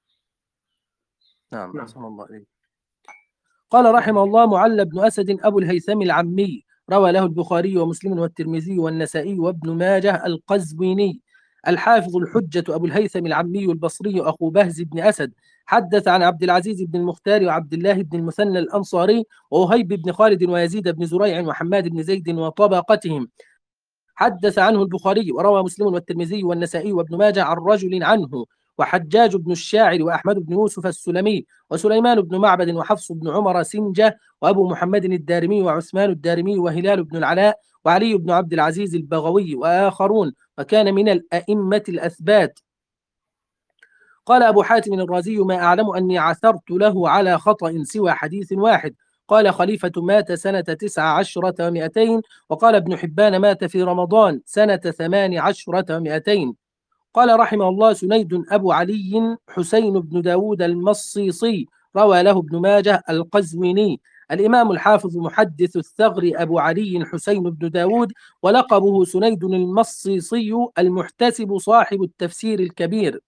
Speaker 2: نعم
Speaker 1: نعم.
Speaker 2: أحسن الله عليكم. قال رحمه الله معل بن أسد أبو الهيثم العمي روى له البخاري ومسلم والترمذي والنسائي وابن ماجه القزويني. الحافظ الحجة أبو الهيثم العمي البصري أخو بهز بن أسد حدث عن عبد العزيز بن المختار وعبد الله بن المثنى الأنصاري ووهيب بن خالد ويزيد بن زريع وحماد بن زيد وطبقتهم. حدث عنه البخاري وروى مسلم والترمذي والنسائي وابن ماجه عن رجل عنه وحجاج بن الشاعر وأحمد بن يوسف السلمي وسليمان بن معبد وحفص بن عمر سنجة وأبو محمد الدارمي وعثمان الدارمي وهلال بن العلاء وعلي بن عبد العزيز البغوي وآخرون وكان من الأئمة الأثبات. قال أبو حاتم الرازي ما أعلم أني عثرت له على خطأ سوى حديث واحد. قال خليفة مات سنة تسع عشرة ومئتين. وقال ابن حبان مات في رمضان سنة ثمان عشرة ومئتين. قال رحمه الله سنيد أبو علي حسين بن داود المصيصي روى له ابن ماجه القزويني. الإمام الحافظ محدث الثغر أبو علي حسين بن داود ولقبه سنيد المصيصي المحتسب صاحب التفسير الكبير.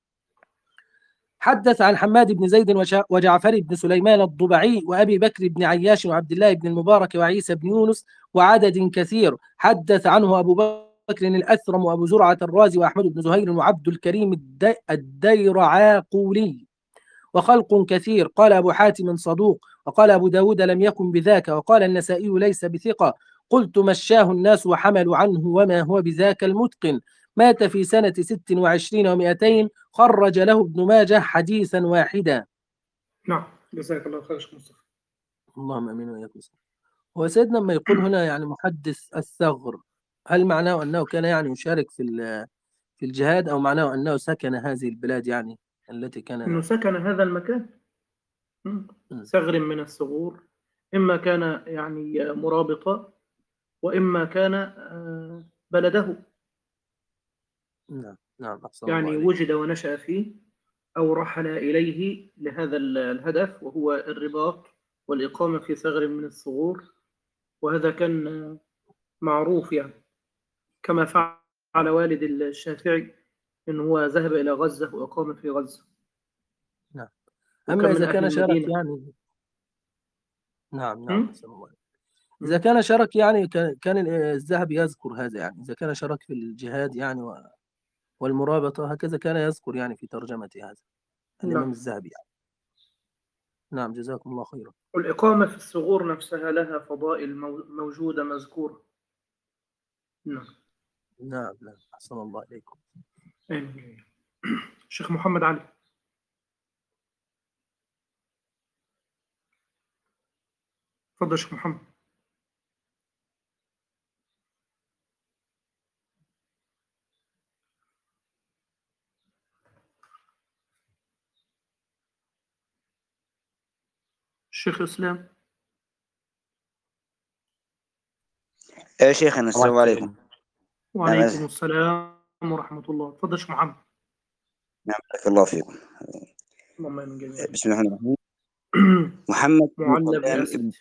Speaker 2: حدث عن حماد بن زيد وجعفر بن سليمان الضبعي وأبي بكر بن عياش وعبد الله بن المبارك وعيسى بن يونس وعدد كثير. حدث عنه أبو بكر الأثرم وأبو زرعة الرازي وأحمد بن زهير وعبد الكريم الديرعاقولي وخلق كثير. قال أبو حاتم صدوق وقال أبو داود لم يكن بذاك وقال النسائي ليس بثقة. قلت مشاه الناس وحملوا عنه وما هو بذاك المتقن. مات في سنة ست وعشرين ومئتين. خرج له ابن ماجه حديثا واحدا.
Speaker 1: نعم جزاك الله خير شيخ مصطفى.
Speaker 2: اللهم امين وإياكم. هو سيدنا لما يقول هنا يعني محدث الثغر هل معناه أنه كان يعني يشارك في في الجهاد أو معناه أنه سكن هذه البلاد يعني التي كان
Speaker 1: إنه سكن هذا المكان ثغر من الثغور إما كان يعني مرابطة وإما كان بلده
Speaker 2: نعم نعم
Speaker 1: يعني وجد ونشأ فيه أو رحل إليه لهذا الهدف وهو الرباط والإقامة في ثغر من الثغور. وهذا كان معروف يعني كما فعل والد الشافعي إنه هو ذهب إلى غزة وأقام في غزة.
Speaker 2: نعم. أما إذا كان شارك يعني نعم نعم إذا كان شارك يعني كان الذهبي يذكر هذا يعني إذا كان شارك في الجهاد يعني والمرابطة هكذا كان يذكر يعني في ترجمة هذا الإمام الذهبي يعني. نعم جزاكم الله خيرا.
Speaker 1: والإقامة في الثغور نفسها لها فضائل موجودة مذكورة. نعم
Speaker 2: نعم نعم أحسن الله إليكم.
Speaker 1: شيخ محمد علي. تفضل شيخ محمد. الشيخ إسلام.
Speaker 4: يا شيخنا السلام عليكم.
Speaker 1: وعليكم نعم. السلام ورحمة الله. تفضل شيخ محمد.
Speaker 4: نعم بارك الله فيكم.
Speaker 1: اللهم امين جميعا.
Speaker 4: بسم الله الرحمن الرحيم. محمد
Speaker 1: معل بن أسد.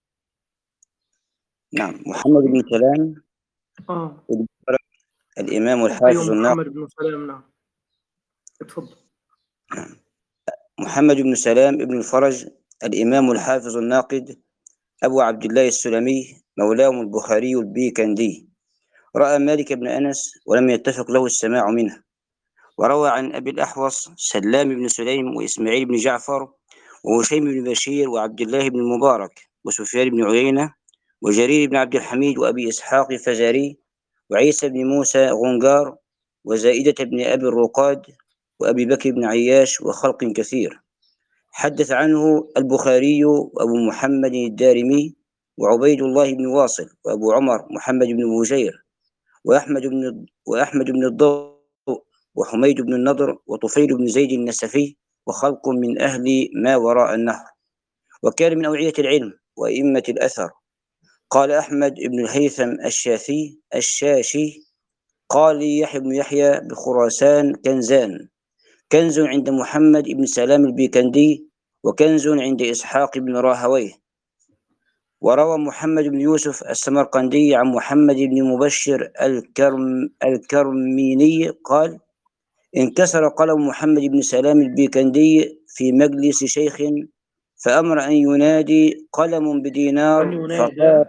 Speaker 4: نعم محمد بن سلام
Speaker 1: اه
Speaker 4: الإمام الحافظ
Speaker 1: أيوة
Speaker 4: الناقد.
Speaker 1: محمد بن سلام. نعم اتفضل.
Speaker 4: نعم. محمد بن سلام ابن الفرج الإمام الحافظ الناقد أبو عبد الله السلمي مولاهم البخاري البيكندي رأى مالك بن أنس ولم يتفق له السماع منه. وروى عن أبي الأحوص سلام بن سليم وإسماعيل بن جعفر وهشيم بن بشير وعبد الله بن المبارك وسفيان بن عيينة وجرير بن عبد الحميد وأبي إسحاق الفزاري وعيسى بن موسى غنجار وزائدة بن أبي الرقاد وأبي بكر بن عياش وخلق كثير. حدث عنه البخاري وأبو محمد الدارمي وعبيد الله بن واصل وأبو عمر محمد بن بوجير وأحمد بن وأحمد بن الضوء وحميد بن النضر وطفيل بن زيد النسفي وخلق من أهل ما وراء النهر، وكان من أوعية العلم وأئمة الأثر. قال أحمد بن الهيثم الشافي الشاشي قال لي يحيى بن يحيى بخراسان كنزان، كنز عند محمد بن سلام البيكندي وكنز عند إسحاق بن راهويه. وروى محمد بن يوسف السمرقندي عن محمد بن مبشر الكرم الكرميني قال انكسر قلم محمد بن سلام البيكندي في مجلس شيخ فأمر أن ينادي قلم
Speaker 1: أن
Speaker 4: بدينار
Speaker 1: ينادى
Speaker 4: فطار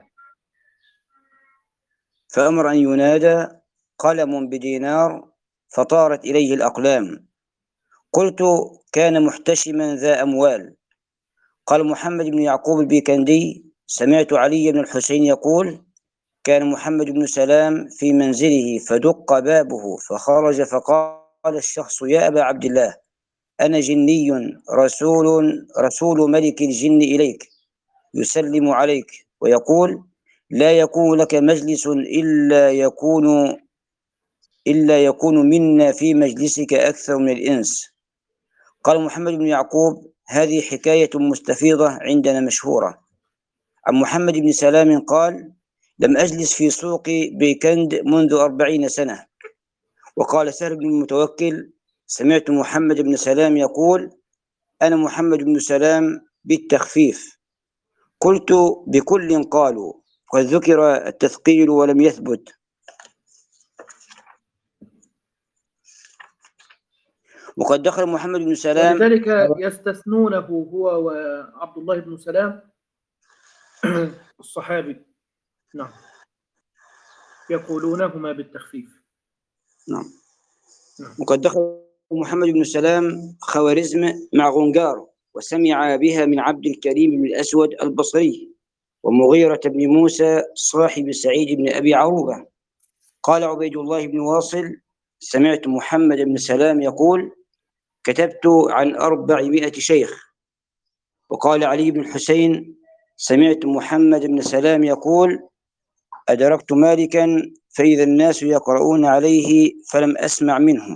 Speaker 4: فأمر أن ينادى قلم بدينار فطارت إليه الأقلام. قلت كان محتشما ذا أموال. قال محمد بن يعقوب البيكندي سمعت علي بن الحسين يقول كان محمد بن سلام في منزله فدق بابه فخرج فقال الشخص يا أبا عبد الله أنا جني رسول رسول ملك الجن إليك يسلم عليك ويقول لا يكون لك مجلس إلا يكون إلا يكون منا في مجلسك أكثر من الإنس. قال محمد بن يعقوب هذه حكاية مستفيضة عندنا مشهورة. عن محمد بن سلام قال لم أجلس في سوق بيكند منذ أربعين سنة. وقال سهل بن المتوكل سمعت محمد بن سلام يقول أنا محمد بن سلام بالتخفيف. قلت بكل قالوا قد ذكر التثقيل ولم يثبت. وقد دخل محمد بن سلام
Speaker 1: ولذلك يستثنونه هو وعبد الله بن سلام الصحابي، نعم، يقولونهما بالتخفيف.
Speaker 4: نعم.
Speaker 1: نعم.
Speaker 4: وقد دخل محمد بن سلام خوارزم مع غنجار وسمع بها من عبد الكريم بن الأسود البصري ومغيرة بن موسى صاحب سعيد بن أبي عروبة. قال عبيد الله بن واصل سمعت محمد بن سلام يقول كتبت عن أربعمائة شيخ. وقال علي بن الحسين سمعت محمد بن سلام يقول أدركت مالكا فإذا الناس يقرؤون عليه فلم أسمع منهم.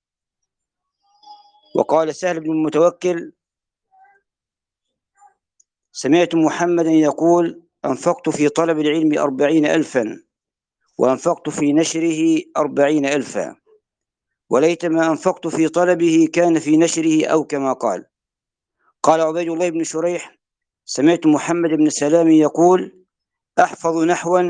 Speaker 4: وقال سهل بن المتوكل سمعت محمدا يقول أنفقت في طلب العلم أربعين ألفا وأنفقت في نشره أربعين ألفا وليتما أنفقت في طلبه كان في نشره أو كما قال. قال عبيد الله بن شريح سمعت محمد بن سلام يقول أحفظ نحوا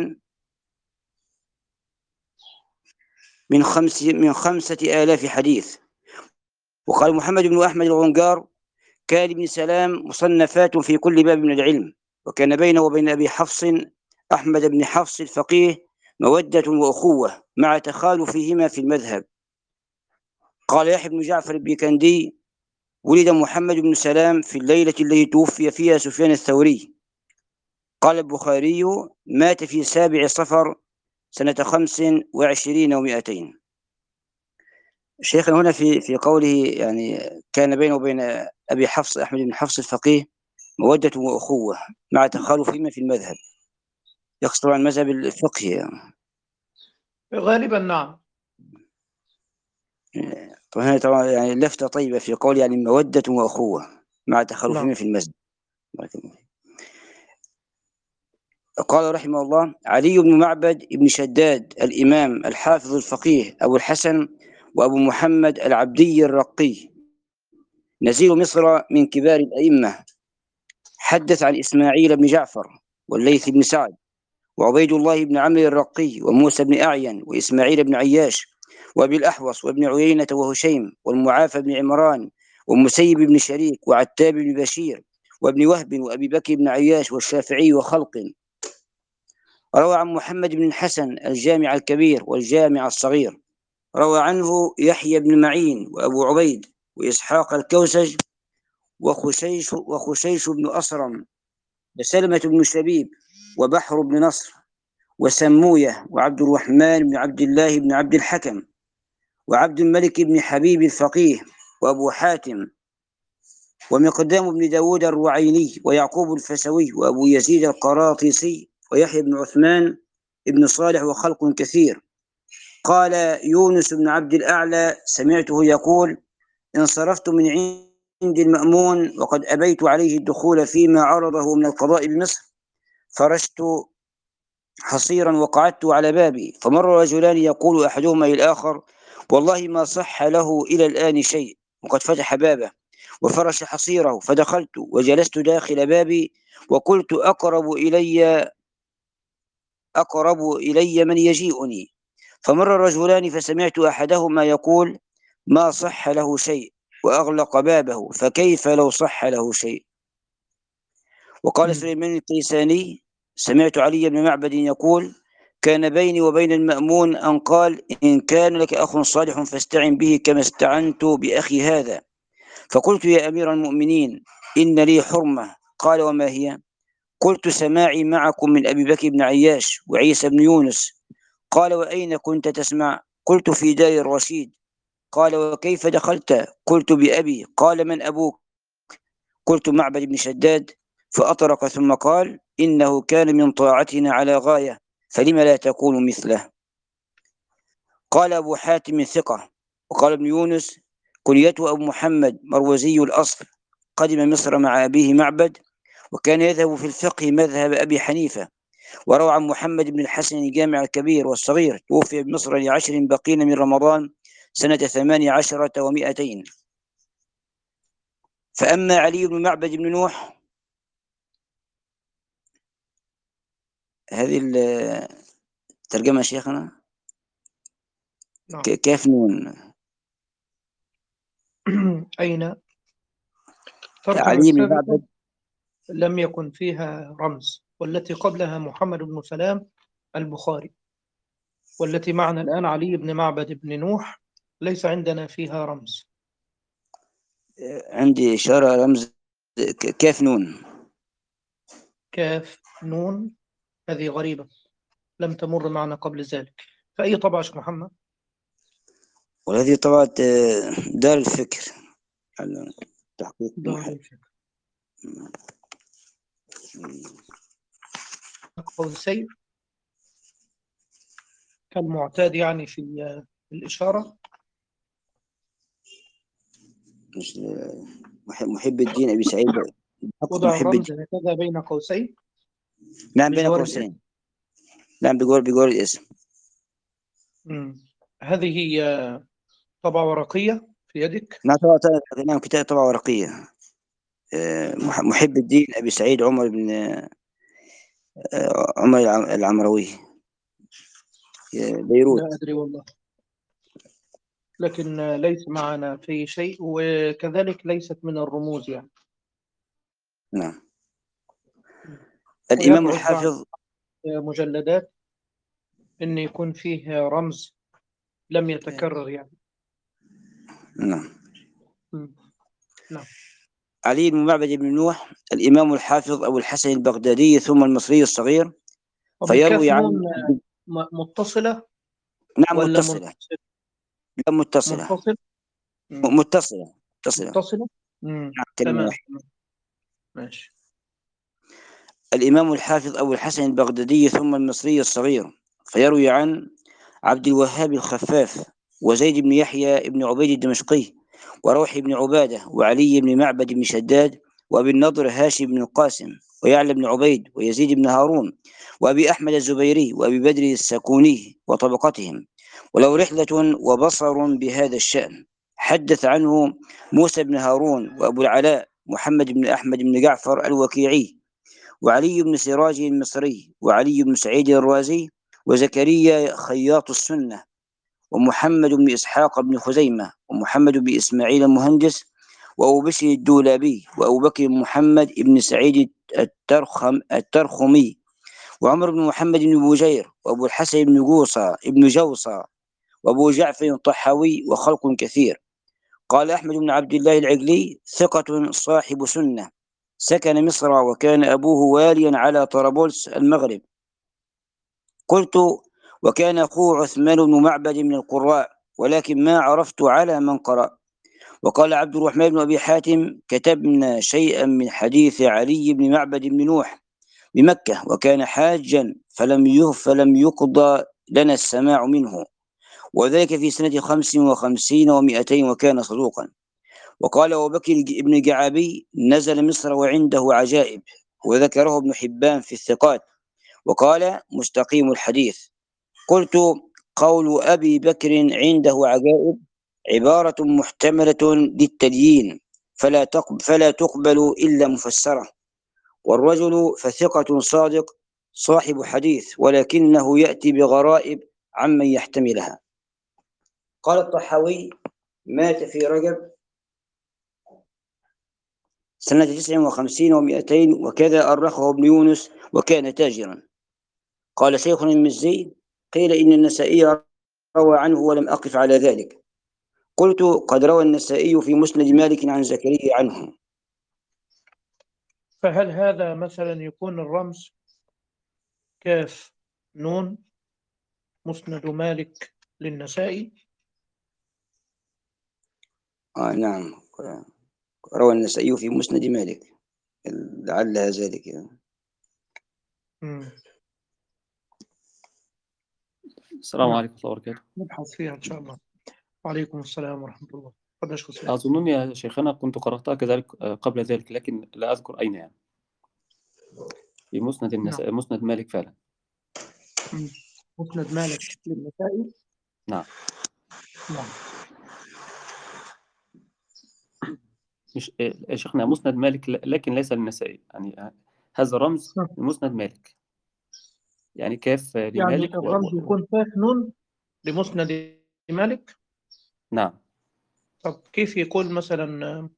Speaker 4: من خمس من خمسة آلاف حديث. وقال محمد بن أحمد الغنجار كان ابن سلام مصنفات في كل باب من العلم، وكان بينه وبين أبي حفص أحمد بن حفص الفقيه مودة وأخوة مع تخالفهما في المذهب. قال يحيى بن جعفر البيكندي ولد محمد بن سلام في الليلة التي توفي فيها سفيان الثوري. قال البخاري مات في سابع صفر سنة خمس وعشرين ومائتين. شيخنا هنا في في قوله يعني كان بينه وبين أبي حفص أحمد بن حفص الفقيه مودة وأخوة مع تخالفهما في المذهب، يقصد عن المذهب الفقهي يعني.
Speaker 3: غالبا نعم.
Speaker 4: طبعا طبعا يعني لفتة طيبة في قول يعني مودة وأخوة مع تخالفهما
Speaker 3: نعم.
Speaker 4: في المذهب. قال رحمه الله علي بن معبد بن شداد الإمام الحافظ الفقيه أبو الحسن وأبو محمد العبدي الرقي نزيل مصر من كبار الأئمة. حدث عن إسماعيل بن جعفر والليث بن سعد وعبيد الله بن عمرو الرقي وموسى بن أعين وإسماعيل بن عياش وأبي الأحوص وابن عيينة وهشيم والمعافى بن عمران ومسيب بن شريك وعتاب بن بشير وابن وهب وأبي بكر بن عياش والشافعي وخلق. روى عن محمد بن الحسن الجامع الكبير والجامع الصغير. روى عنه يحيى بن معين وأبو عبيد وإسحاق الكوسج وخشيش وخشيش بن أصرم وسلمة بن شبيب وبحر بن نصر وسموية وعبد الرحمن بن عبد الله بن عبد الحكم وعبد الملك بن حبيب الفقيه وأبو حاتم ومقدام بن داود الرعيني ويعقوب الفسوي وأبو يزيد القراطيسي ويحيى بن عثمان بن صالح وخلق كثير. قال يونس بن عبد الأعلى سمعته يقول: انصرفت من عند المأمون وقد أبيت عليه الدخول فيما عرضه من القضاء بمصر، فرشت حصيرا وقعدت على بابي، فمر رجلان يقول أحدهما للآخر: والله ما صح له إلى الآن شيء، وقد فتح بابه وفرش حصيره، فدخلت وجلست داخل بابي وقلت: أقرب إلي أقرب إلي من يجيئني. فمر رجلان فسمعت أحدهما يقول: ما صح له شيء، وأغلق بابه، فكيف لو صح له شيء. وقال
Speaker 3: مم.
Speaker 4: سليمان الكيساني: سمعت علي بن معبد يقول: كان بيني وبين المأمون أن قال: إن كان لك أخ صالح فاستعن به كما استعنت بأخي هذا. فقلت: يا أمير المؤمنين، إن لي حرمة. قال: وما هي؟ قلت: سماعي معكم من أبي بكر بن عياش وعيسى بن يونس. قال: وأين كنت تسمع؟ قلت: في دار الرشيد. قال: وكيف دخلت؟ قلت: بأبي. قال: من أبوك؟ قلت: معبد بن شداد. فأطرق ثم قال: إنه كان من طاعتنا على غاية، فلم لا تكون مثله. قال أبو حاتم ثقة. وقال ابن يونس: كنيته أبو محمد مروزي الأصل، قدم مصر مع أبيه معبد، وكان يذهب في الفقه مذهب أبي حنيفة. وروى عن محمد بن الحسن الجامع الكبير والصغير، توفي بمصر لعشر بقين من رمضان سنة ثمان عشرة ومائتين. فأما علي بن معبد بن نوح، هذه الترجمة شيخنا
Speaker 3: نعم.
Speaker 4: كيف نون؟
Speaker 3: أين الترجمة
Speaker 4: علي بن
Speaker 3: السابقة
Speaker 4: معبد
Speaker 3: لم يكن فيها رمز، والتي قبلها محمد بن سلام البخاري، والتي معنا الآن علي بن معبد بن نوح ليس عندنا فيها رمز.
Speaker 4: عندي إشارة رمز كيف نون.
Speaker 3: كاف نون، هذه غريبة لم تمر معنا قبل ذلك. فأي طبعة شيخ محمد؟
Speaker 4: وهذه طبعا دار الفكر على تحقيق
Speaker 3: دار
Speaker 4: محمد.
Speaker 3: الفكر. قوسين كالمعتاد يعني في الإشارة.
Speaker 4: محب الدين أبي سعيد،
Speaker 3: وضع
Speaker 4: محب
Speaker 3: الرمز
Speaker 4: الدين.
Speaker 3: هكذا بين قوسين.
Speaker 4: نعم بين
Speaker 3: بجوار الاسم.
Speaker 4: قوسين. نعم بجوار بجوار الاسم.
Speaker 3: مم. هذه طبعة ورقية في يدك؟
Speaker 4: نعم طبعا. نعم كتاب طبعة ورقية. محب الدين أبي سعيد عمر بن عمر العمروي، بيروت.
Speaker 3: لا أدري والله، لكن ليس معنا في شيء، وكذلك ليست من الرموز يعني.
Speaker 4: نعم. الإمام
Speaker 3: ويبعد بعد
Speaker 4: الحافظ.
Speaker 3: مجلدات أن يكون فيه رمز لم يتكرر يعني.
Speaker 4: نعم.
Speaker 3: مم. نعم.
Speaker 4: علي بن معبد بن نوح الإمام الحافظ أبو الحسن البغدادي ثم المصري الصغير،
Speaker 3: طب
Speaker 4: فيروي
Speaker 3: الكاف
Speaker 4: عن.
Speaker 3: نون متصلة
Speaker 4: نعم
Speaker 3: ولا
Speaker 4: متصلة.
Speaker 3: منفصل؟
Speaker 4: لا متصلة.
Speaker 3: منفصل. مم.
Speaker 4: متصلة متصلة.
Speaker 3: متصلة. مم.
Speaker 4: نعم كلمة
Speaker 3: تمام.
Speaker 4: واحدة.
Speaker 3: ماشي.
Speaker 4: الإمام الحافظ أبو الحسن البغدادي ثم المصري الصغير، فيروي عن عبد الوهاب الخفاف وزيد بن يحيى بن عبيد الدمشقي وروح بن عبادة وعلي بن معبد بن شداد وأبي النضر هاشم بن القاسم ويعلى بن عبيد ويزيد بن هارون وأبي أحمد الزبيري وأبي بدر السكوني وطبقتهم، ولو رحلة وبصر بهذا الشأن. حدث عنه موسى بن هارون وأبو العلاء محمد بن أحمد بن جعفر الوكيعي وعلي بن سراج المصري وعلي بن سعيد الرازي وزكريا خياط السنة ومحمد بن إسحاق بن خزيمة ومحمد بن إسماعيل المهندس وأبو بشر الدولابي وأبو بكر محمد بن سعيد الترخم الترخمي وعمر بن محمد بن بوجير، وأبو الحسن بن جوصى بن جوصى، وأبو جعفر الطحاوي، وخلق كثير. قال أحمد بن عبد الله العجلي: ثقة صاحب سنة، سكن مصر، وكان أبوه واليا على طرابلس المغرب. قلت: وكان أخوه عثمان بن معبد من القراء، ولكن ما عرفت على من قرأ. وقال عبد الرحمن بن أبي حاتم: كتبنا شيئا من حديث علي بن معبد بن نوح بمكة، وكان حاجا فلم يه- فلم يقضى لنا السماع منه، وذلك في سنة خمس وخمسين ومائتين، وكان صدوقا. وقال أبو بكر بن جعابي: نزل مصر وعنده عجائب، وذكره ابن حبان في الثقات، وقال: مستقيم الحديث. قلت: قول أبي بكر عنده عجائب عبارة محتملة للتديين، فلا تقبل, فلا تقبل إلا مفسرة، والرجل فثقة صادق صاحب حديث، ولكنه يأتي بغرائب عمن يحتملها. قال الطحاوي: مات في رجب سنة تسع وخمسين ومائتين، وكذا أرخه ابن يونس، وكان تاجرا. قال شيخنا المزي: قيل إن النسائي روى عنه ولم أقف على ذلك. قلت: قد روى النسائي في مسند مالك عن زكريا عنه.
Speaker 3: فهل هذا مثلا يكون الرمز كاف نون مسند مالك للنسائي؟
Speaker 4: آه نعم، روى النسائي في مسند مالك، لعلها ذلك يعني.
Speaker 3: مم.
Speaker 5: السلام
Speaker 3: نعم.
Speaker 5: عليكم ورحمة الله وبركاته.
Speaker 3: نبحث فيها إن شاء الله. وعليكم السلام ورحمة الله. تفضل يا شيخ سليم.
Speaker 5: أظنني يا شيخنا كنت قرأتها كذلك آه، قبل ذلك، لكن لا أذكر أين يعني. في مسند
Speaker 3: نعم.
Speaker 5: النسائي، مسند مالك فعلا.
Speaker 3: مم. مسند مالك للنسائي.
Speaker 5: نعم.
Speaker 3: نعم.
Speaker 5: مش آه، يا شيخنا مسند مالك، ل- لكن ليس للنسائي يعني. آه، هذا رمز
Speaker 3: نعم.
Speaker 5: لمسند مالك، يعني كاف آه،
Speaker 3: يعني
Speaker 5: لمالك و...
Speaker 3: الرمز
Speaker 5: و... و...
Speaker 3: يكون كاف نون لمسند مالك.
Speaker 5: نعم.
Speaker 3: طب كيف يكون مثلا؟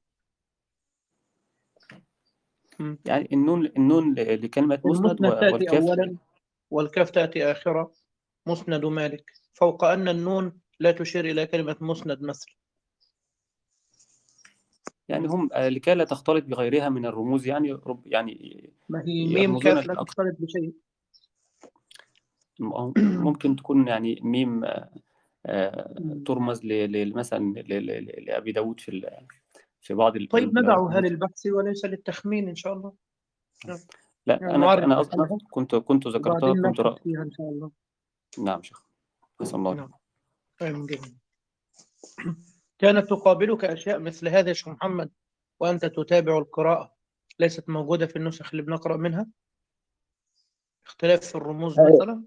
Speaker 3: مم.
Speaker 5: يعني النون النون ل- لكلمة مسند و...
Speaker 3: المسند تأتي
Speaker 5: والكاف ل...
Speaker 3: أولا والكاف تأتي آخرة، مسند مالك، فوق أن النون لا تشير إلى كلمة مسند مثلا.
Speaker 5: يعني هم آه، لكي لا تختلط بغيرها من الرموز، يعني رب يعني
Speaker 3: ما هي ميم
Speaker 5: يرمزون
Speaker 3: كاف لا
Speaker 5: الأكثر.
Speaker 3: تختلط بشيء.
Speaker 5: ممكن تكون يعني ميم آه، ترمز ل- ل- مثلا ل- ل- لأبي داود في ال- في بعض ال-
Speaker 3: طيب
Speaker 5: ال-
Speaker 3: ندعها
Speaker 5: الرموز.
Speaker 3: للبحث وليس للتخمين إن شاء الله. نعم.
Speaker 5: لا،
Speaker 3: يعني
Speaker 5: أنا
Speaker 3: نعرف
Speaker 5: أنا أنا
Speaker 3: محلها
Speaker 5: كنت كنت ذكرتها،
Speaker 3: وبعدين
Speaker 5: كنت
Speaker 3: نبحث
Speaker 5: رأ...
Speaker 3: فيها إن شاء الله.
Speaker 5: نعم شيخ، حسن الله عليك.
Speaker 3: نعم. فاهم جدا. كانت تقابلك أشياء مثل هذا يا شيخ محمد وأنت تتابع القراءة ليست موجودة في النسخ اللي بنقرأ منها؟ اختلاف في الرموز مثلا؟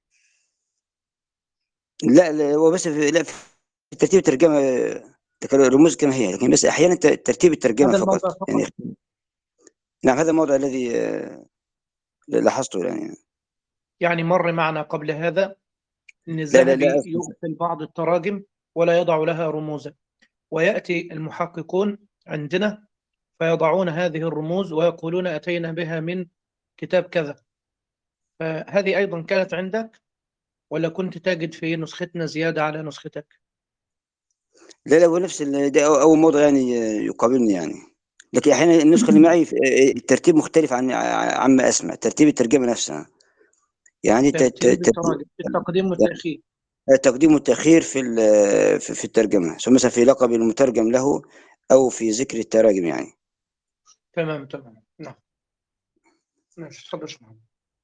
Speaker 4: لا لا، هو بس في لا في ترتيب الترجمة الرموز كما هي، لكن بس أحيانا ت- ترتيب الترجمة
Speaker 3: هذا
Speaker 4: فقط
Speaker 3: الموضع
Speaker 4: يعني.
Speaker 3: فقط.
Speaker 4: نعم، هذا الموضوع الذي آه، لاحظته يعني.
Speaker 3: يعني مر معنا قبل هذا أن
Speaker 4: لا لا لا
Speaker 3: الذهبي
Speaker 4: أذكر.
Speaker 3: يغفل بعض التراجم ولا يضع لها رموزا، ويأتي المحققون عندنا فيضعون هذه الرموز ويقولون أتينا بها من كتاب كذا. فهذه أيضا كانت عندك ولا كنت تجد في نسختنا زيادة على نسختك؟
Speaker 4: لا لا، هو نفس ال- ده أول موضوع يعني آه، يقابلني يعني. لكن أحيانا النسخة اللي معي في- آه، الترتيب مختلف عن عما أسمع، ترتيب الترجمة نفسها يعني ت- ت-
Speaker 3: ترتيب
Speaker 4: ت-
Speaker 3: التراجم في التقديم والتأخير.
Speaker 4: تقديم والتأخير في ال- في في الترجمة، سواء مثلا في لقب المترجم له أو في ذكر التراجم يعني.
Speaker 3: تمام تمام. نعم. ماشي، تفضل يا شيخ محمد.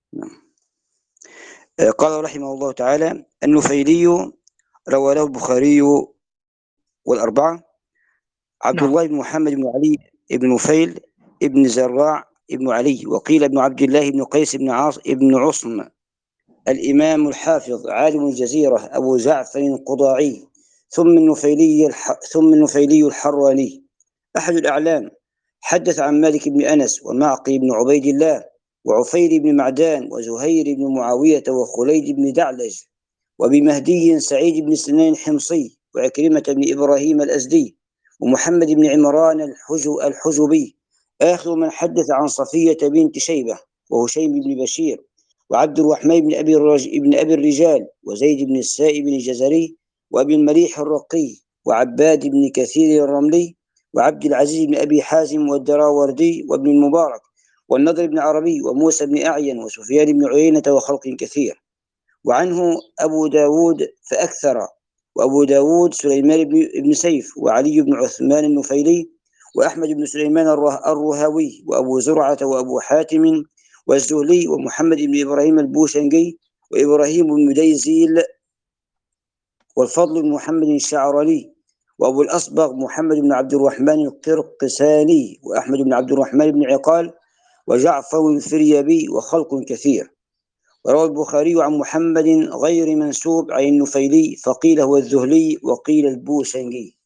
Speaker 4: آه، قال رحمه الله تعالى: النفيلي روى له البخاري والأربعة. عبد
Speaker 3: نعم.
Speaker 4: الله بن محمد بن علي بن نفيل ابن زراع ابن علي، وقيل ابن عبد الله بن قيس بن عاص ابن عصم، الإمام الحافظ عالم الجزيرة أبو جعفر القضاعي، ثم النفيلي الح... ثم النفيلي الحراني، أحد الأعلام. حدث عن مالك بن أنس ومعقل بن عبيد الله وعفير بن معدان وزهير بن معاوية وخليد بن دعلج وبمهدي سعيد بن سنان الحمصي وعكرمة بن إبراهيم الأزدي ومحمد بن عمران الحجو الحجبي، آخر من حدث عن صفية بنت شيبة وهشيم بن بشير وعبد الرحمن بن أبي, الرج... بن أبي الرجال، وزيد بن السائب الجزري، وأبي المليح الرقي، وعباد بن كثير الرملي، وعبد العزيز بن أبي حازم والدراوردي، وابن المبارك، والنضر بن عربي، وموسى بن أعين، وسفيان بن عيينة، وخلق كثير. وعنه أبو داود فأكثر، وأبو داود سليمان بن سيف، وعلي بن عثمان النفيلي، وأحمد بن سليمان الرهاوي، وأبو زرعة، وأبو حاتم، والزهلي، ومحمد بن إبراهيم البوشنجي، وإبراهيم بن مديزيل، والفضل بن محمد الشعراني، وأبو الأصبغ محمد بن عبد الرحمن القرقساني، وأحمد بن عبد الرحمن بن عقال، وجعفر الفريابي، وخلق كثير. وروى البخاري عن محمد غير منسوب عن النفيلي، فقيل هو الذهلي، وقيل البوشنجي.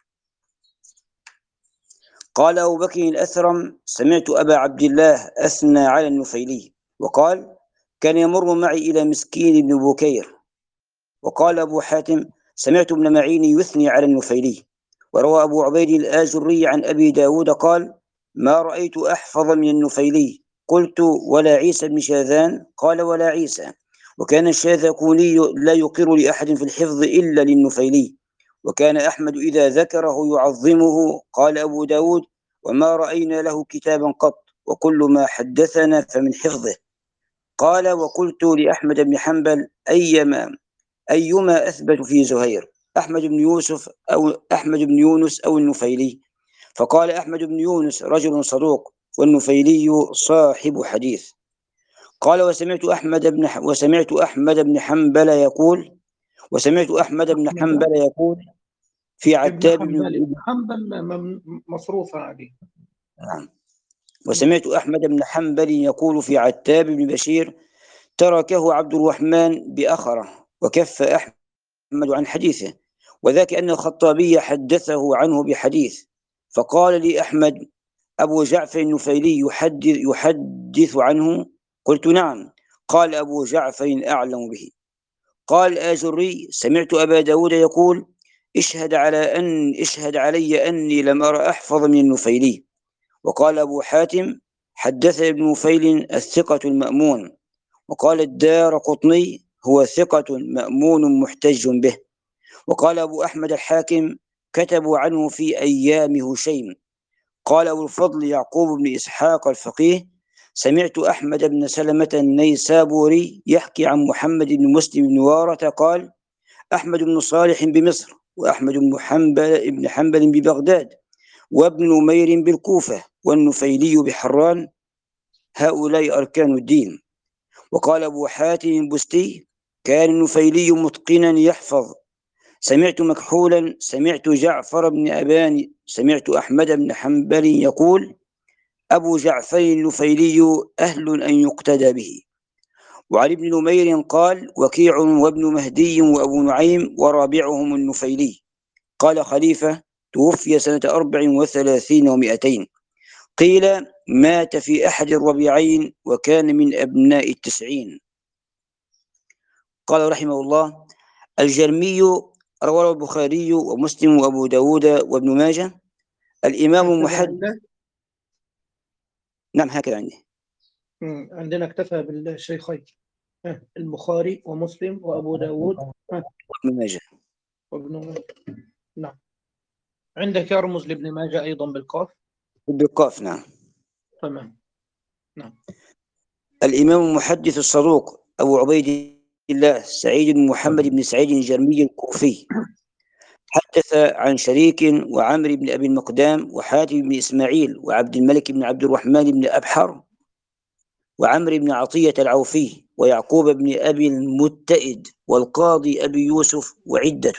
Speaker 4: قال أبو بكر الأثرم: سمعت أبا عبد الله أثنى على النفيلي، وقال: كان يمر معي إلى مسكين بن بكير. وقال أبو حاتم: سمعت ابن معين يثني على النفيلي. وروى أبو عبيد الآجري عن أبي داود قال: ما رأيت أحفظ من النفيلي. قلت: ولا عيسى بن شاذان؟ قال: ولا عيسى. وكان الشاذكوني لا يقر لأحد في الحفظ إلا للنفيلي. وكان أحمد إذا ذكره يعظمه. قال أبو داود: وما رأينا له كتابا قط، وكل ما حدثنا فمن حفظه. قال: وقلت لأحمد بن حنبل: أيما أيما أثبت في زهير، أحمد بن يوسف أو أحمد بن يونس أو النفيلي؟ فقال أحمد بن يونس: رجل صدوق، والنفيلي صاحب حديث. قال: وسمعت أحمد بن ح... وسمعت أحمد بن حنبل يقول وسمعت أحمد بن حنبل يقول في
Speaker 3: ابن
Speaker 4: عتاب
Speaker 3: حنبل
Speaker 4: بن
Speaker 3: حنبل م- مصروفة عليه.
Speaker 4: وسمعت أحمد بن حنبل يقول في عتاب بن بشير: تركه عبد الرحمن بأخره، وكف أحمد عن حديثه، وذاك أن الخطابي حدثه عنه بحديث. فقال لي أحمد: أبو جعفر النفيلي يحدث, يحدث عنه؟ قلت: نعم. قال: أبو جعفر أعلم به. قال آجري: سمعت أبا داود يقول: اشهد على أن اشهد علي أني لم أرى أحفظ من النفيلي. وقال أبو حاتم: حدث ابن نفيل الثقة المأمون. وقال الدارقطني: هو ثقة مأمون محتج به. وقال أبو أحمد الحاكم: كتبوا عنه في أيام هشيم. قال أبو الفضل يعقوب بن إسحاق الفقيه: سمعت أحمد بن سلمة النيسابوري يحكي عن محمد بن مسلم بن وارة قال: أحمد بن صالح بمصر، وأحمد بن حنبل بن حنبل ببغداد، وابن نمير بالكوفة، والنفيلي بحران. هؤلاء أركان الدين. وقال أبو حاتم البستي: كان النفيلي متقنا يحفظ. سمعت مكحولا سمعت جعفر بن أبان سمعت أحمد بن حنبل يقول: أبو جعفر النفيلي أهل أن يقتدى به. وعن ابن نمير قال: وكيع وابن مهدي وأبو نعيم، ورابعهم النفيلي. قال خليفة: توفي سنة أربع وثلاثين ومائتين. قيل: مات في أحد الربيعين، وكان من أبناء التسعين. قال رحمه الله: الجرمي رواه البخاري ومسلم وأبو داود وابن ماجه. الإمام محدث. نعم هكذا عندي.
Speaker 3: عندنا اكتفى بالشيخين البخاري ومسلم وأبو داود
Speaker 4: وابن ماجه
Speaker 3: وابن ماجه. نعم. عندك يرمز لابن ماجه أيضا بالقاف.
Speaker 4: بالقاف. نعم.
Speaker 3: تمام. نعم.
Speaker 4: الإمام المحدث الصدوق أبو عبيد الله سعيد بن محمد بن سعيد الجرمي الكوفي، حدث عن شريك وعمر بن أبي المقدام وحاتم بن إسماعيل وعبد الملك بن عبد الرحمن بن أبحر وعمر بن عطية العوفي ويعقوب بن أبي المتئد والقاضي أبي يوسف وعدة.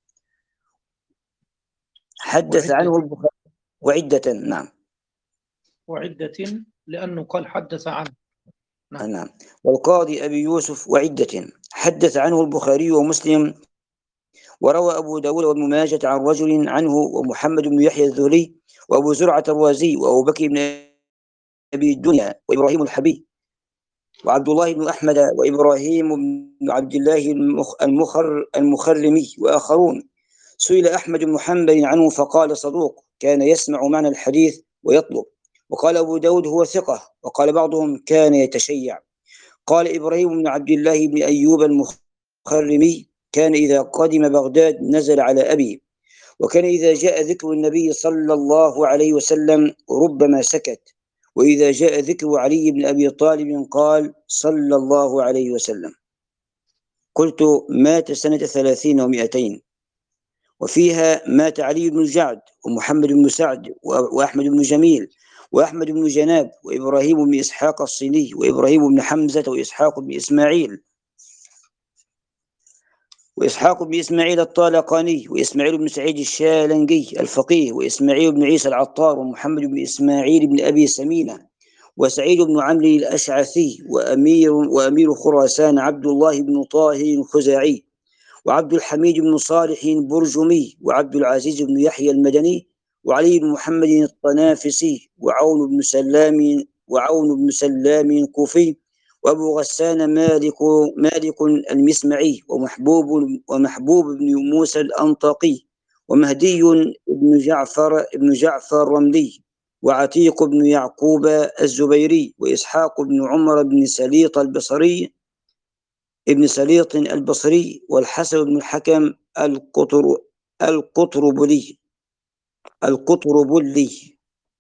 Speaker 4: حدث
Speaker 3: وعدة.
Speaker 4: عنه البخاري وعدة. نعم.
Speaker 3: وعدة لأنه قال حدث عنه.
Speaker 4: نعم. نعم. والقاضي أبي يوسف وعدة. حدث عنه البخاري ومسلم. وروى أبو داود وابن ماجة عن رجل عنه، ومحمد بن يحيى الذهلي، وأبو زرعة الرازي، وأبو بكر بن أبي الدنيا، وإبراهيم الحبي، وعبد الله بن أحمد، وإبراهيم بن عبد الله المخر المخرمي، وآخرون. سئل أحمد بن حنبل عنه فقال: صدوق، كان يسمع معنى الحديث ويطلب. وقال أبو داود: هو ثقة. وقال بعضهم: كان يتشيع. قال إبراهيم بن عبد الله بن أيوب المخرمي: كان إذا قدم بغداد نزل على أبي، وكان إذا جاء ذكر النبي صلى الله عليه وسلم ربما سكت، وإذا جاء ذكر علي بن أبي طالب قال صلى الله عليه وسلم. قلت: مات سنة ثلاثين ومائتين، وفيها مات علي بن الجعد ومحمد بن سعد وأحمد بن جميل وأحمد بن جناب وإبراهيم بن إسحاق الصيني وإبراهيم بن حمزة وإسحاق بن إسماعيل وإسحاق بن إسماعيل الطالقاني وإسماعيل بن سعيد الشالنجي الفقيه وإسماعيل بن عيسى العطار ومحمد بن إسماعيل بن أبي سمينة وسعيد بن عمرو الأشعثي وأمير وأمير خراسان عبد الله بن طاهر الخزاعي وعبد الحميد بن صالح برجمي وعبد العزيز بن يحيى المدني وعلي بن محمد الطنافسي وعون بن سلام وعون بن سلام كوفي وأبو غسان مالك مالك المسمعي ومحبوب ومحبوب بن موسى الأنطاقي ومهدي بن جعفر بن جعفر رملي وعتيق بن يعقوب الزبيري وإسحاق بن عمر بن سليط البصري ابن سليط البصري والحسن بن الحكم القطر القطربلي القطربلي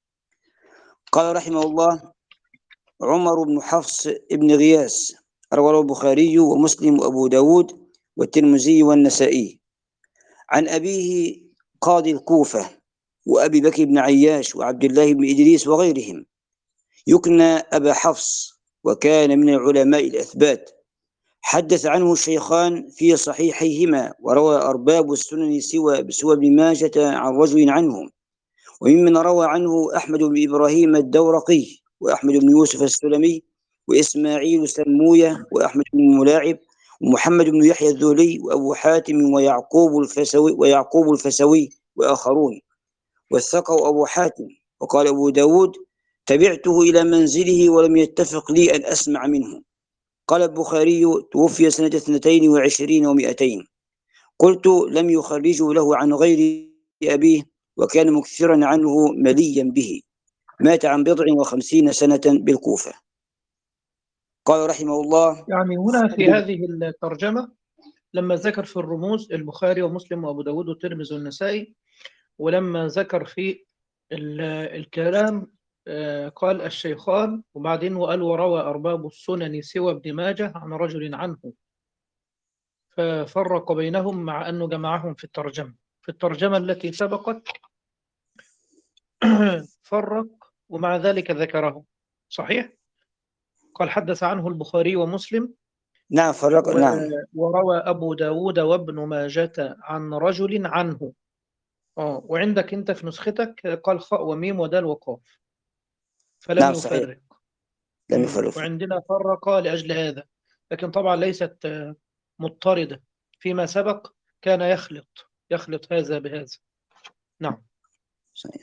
Speaker 4: قال رحمه الله: عمر بن حفص بن غياس، رواه البخاري ومسلم وأبو داود والترمذي والنسائي. عن أبيه قاضي الكوفة وأبي بكر بن عياش وعبد الله بن إدريس وغيرهم، يكنى أبا حفص، وكان من العلماء الأثبات. حدث عنه الشيخان في صحيحيهما، وروى أرباب السنن سوى سوى ابن ماجة عن رجل عنه. وممن روى عنه أحمد بن إبراهيم الدورقي وأحمد بن يوسف السلمي وإسماعيل سموية وأحمد بن ملاعب ومحمد بن يحيى الذولي وأبو حاتم ويعقوب الفسوي ويعقوب الفسوي وآخرون، وثقوا أبو حاتم. وقال أبو داود: تبعته إلى منزله ولم يتفق لي أن أسمع منه. قال البخاري: توفي سنة اثنتين وعشرين ومائتين. قلت: لم يخرجوا له عن غير أبيه، وكان مكثرا عنه مليا به. مات عن بضع وخمسين سنة بالكوفة. قال رحمه الله:
Speaker 3: يعني هنا في هذه الترجمة لما ذكر في الرموز البخاري ومسلم وأبو داود والترمذي والنسائي، ولما ذكر في الكلام قال الشيخان، وبعدين وقال وروى أرباب السنن سوى ابن ماجه عن رجل عنه، ففرق بينهم مع أنه جمعهم في الترجمة. في الترجمة التي سبقت فرق ومع ذلك ذكره. صحيح؟ قال حدث عنه البخاري ومسلم.
Speaker 4: نعم فرق.
Speaker 3: و...
Speaker 4: نعم
Speaker 3: وروى أبو داود وابن ماجة عن رجل عنه. آه وعندك أنت في نسختك قال خاء وميم ودال وقاف، فلم
Speaker 4: نعم
Speaker 3: يفرق.
Speaker 4: صحيح، لم يفرق.
Speaker 3: وعندنا فرق لأجل هذا، لكن طبعا ليست مضطردة. فيما سبق كان يخلط يخلط هذا بهذا. نعم
Speaker 4: صحيح.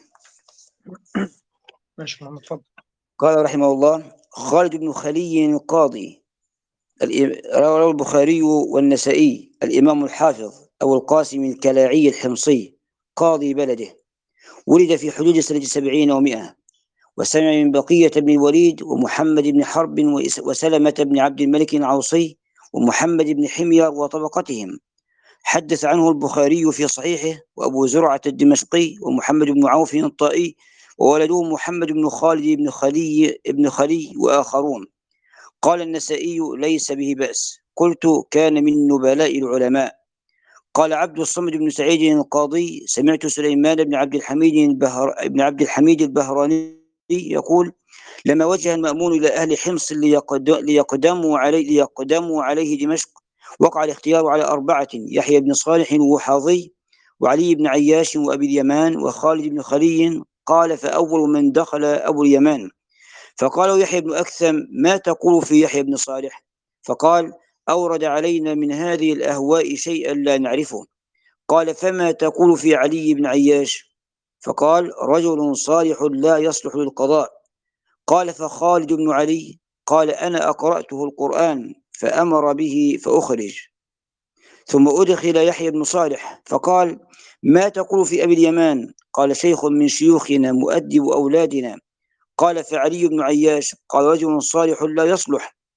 Speaker 3: ماشي محمد، تفضل.
Speaker 4: قال رحمه الله: خالد بن خلي القاضي، رواه البخاري والنسائي، الإمام الحافظ أبو القاسم الكلاعي الحمصي، قاضي بلده، ولد في حدود سنة سبعين ومائة، وسمع من بقية بن الوليد ومحمد بن حرب وسلمة بن عبد الملك العوصي ومحمد بن حمير وطبقتهم. حدث عنه البخاري في صحيحه وأبو زرعة الدمشقي ومحمد بن عوف الطائي وولده محمد بن خالد بن خلي بن خلي وآخرون. قال النسائي: ليس به بأس. قلت: كان من نبلاء العلماء. قال عبد الصمد بن سعيد القاضي: سمعت سليمان بن عبد الحميد البهر بن عبد الحميد البهراني يقول: لما وجه المأمون إلى أهل حمص ليقدموا عليه ليقدموا عليه دمشق، وقع الاختيار على أربعة: يحيى بن صالح الوحاضي وعلي بن عياش وأبي اليمان وخالد بن خلي. قال: فأول من دخل أبو اليمان، فقالوا يحيى بن أكثم: ما تقول في يحيى بن صالح؟ فقال: أورد علينا من هذه الأهواء شيئا لا نعرفه. قال: فما تقول في علي بن عياش؟ فقال: رجل صالح لا يصلح للقضاء. قال: فخالد بن علي؟ قال: أنا أقرأته القرآن فأمر به فأخرج. ثم أدخل يحيى بن صالح، فقال: ما تقول في أبي اليمان؟ قال: شيخ من شيوخنا مؤدب أولادنا. قال: فعلي بن عياش؟ قال: رجل صالح لا يصلح.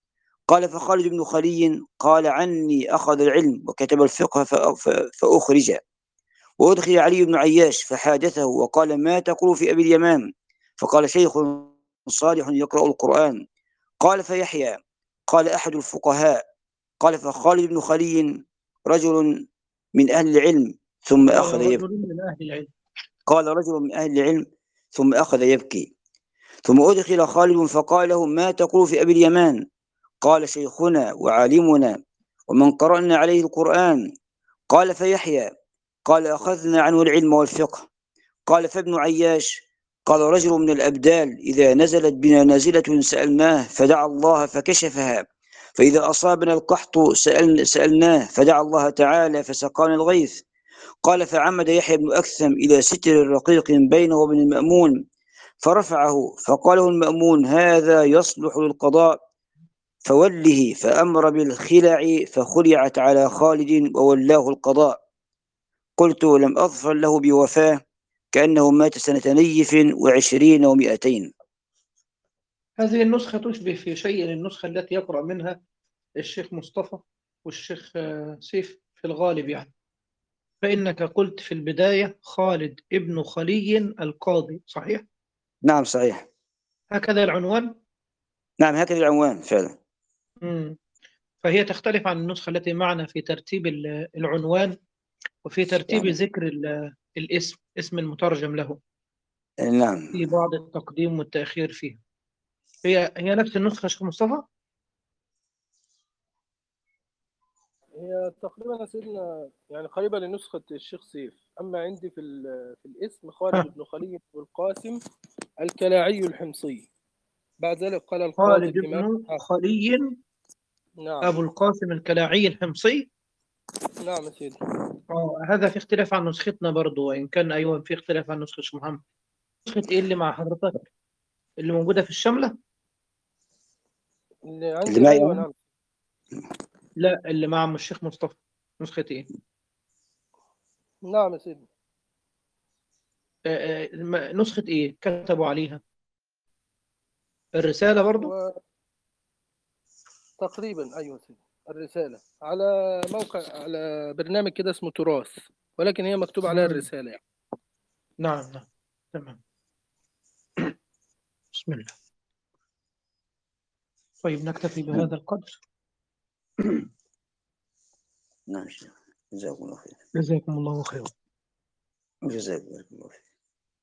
Speaker 4: قال فخالد بن خلي قال عني أخذ العلم وكتب الفقه فأخرج. وأدخل علي بن عياش فحادثه وقال ما تقول في أبي اليمان؟ فقال شيخ صالح يقرأ القرآن. قال فيحيى؟ قال أحد الفقهاء. قال فخالد بن خلي رجل من أهل العلم ثم
Speaker 3: قال
Speaker 4: أخذ يبكي.
Speaker 3: رجل من أهل العلم.
Speaker 4: قال رجل من أهل العلم ثم أخذ يبكي. ثم أدخل خالد فقال له ما تقول في أبي اليمان؟ قال شيخنا وعالمنا ومن قرأنا عليه القرآن. قال فيحيى؟ قال أخذنا عنه العلم والفقه. قال فابن عياش؟ قال رجل من الأبدال إذا نزلت بنا نازلة سألناه فدعا الله فكشفها، فإذا أصابنا القحط سأل سألناه فدعا الله تعالى فسقانا الغيث. قال فعمد يحيى بن أكثم إلى ستر رقيق بينه وبين المأمون فرفعه، فقال له المأمون هذا يصلح للقضاء فوله، فأمر بالخلع فخلعت على خالد وولاه القضاء. قلت لم أظفر له بوفاه كأنه مات سنة نيف وعشرين ومئتين.
Speaker 3: هذه النسخة تشبه في شيء النسخة التي يقرأ منها الشيخ مصطفى والشيخ آه، سيف في الغالب يعني. فإنك قلت في البداية خالد ابن خلي القاضي، صحيح؟
Speaker 4: نعم صحيح.
Speaker 3: هكذا العنوان؟
Speaker 4: نعم هكذا العنوان فعلا.
Speaker 3: مم. فهي تختلف عن النسخة التي معنا في ترتيب ال- العنوان وفي ترتيب
Speaker 4: يعني
Speaker 3: ذكر ال- الاسم، اسم المترجم له،
Speaker 4: نعم.
Speaker 3: في بعض التقديم والتأخير فيها. هي هي نفس النسخة يا شيخ مصطفى؟
Speaker 2: هي تقريبا يا سيدنا يعني قريبة لنسخة الشيخ سيف. أما عندي في ال- في الاسم خالد
Speaker 3: ها.
Speaker 2: بن خلي بن القاسم الكلاعي الحمصي. بعد ذلك قال القاضي
Speaker 3: خالد
Speaker 2: الإمام.
Speaker 3: ابن خلي
Speaker 2: نعم
Speaker 3: أبو القاسم الكلاعي الحمصي.
Speaker 2: نعم يا سيدي.
Speaker 3: اه هذا في اختلاف عن نسختنا برضو، وإن كان أيوة في اختلاف عن نسخة شيخ محمد. نسخة إيه اللي مع حضرتك؟ اللي موجودة في الشملة؟
Speaker 2: اللي
Speaker 4: اللي
Speaker 2: عندي
Speaker 4: معي
Speaker 2: أيوة
Speaker 4: أنا؟
Speaker 2: نعم.
Speaker 3: لا، اللي مع عم الشيخ مصطفى نسخة إيه؟
Speaker 2: نعم يا سيدي.
Speaker 3: آه، آه، م- نسخة إيه كتبوا عليها؟ الرسالة برضو؟
Speaker 2: وتقريبا أيوة يا سيدي الرسالة على موقع، على برنامج كده اسمه تراث، ولكن هي مكتوب عليها
Speaker 3: مم.
Speaker 2: الرسالة يعني.
Speaker 3: نعم نعم تمام. بسم الله. طيب نكتفي بهذا القدر.
Speaker 4: نعم شيخ. جزاكم الله خير.
Speaker 3: جزاكم الله خيرا.
Speaker 4: جزاكم الله خير.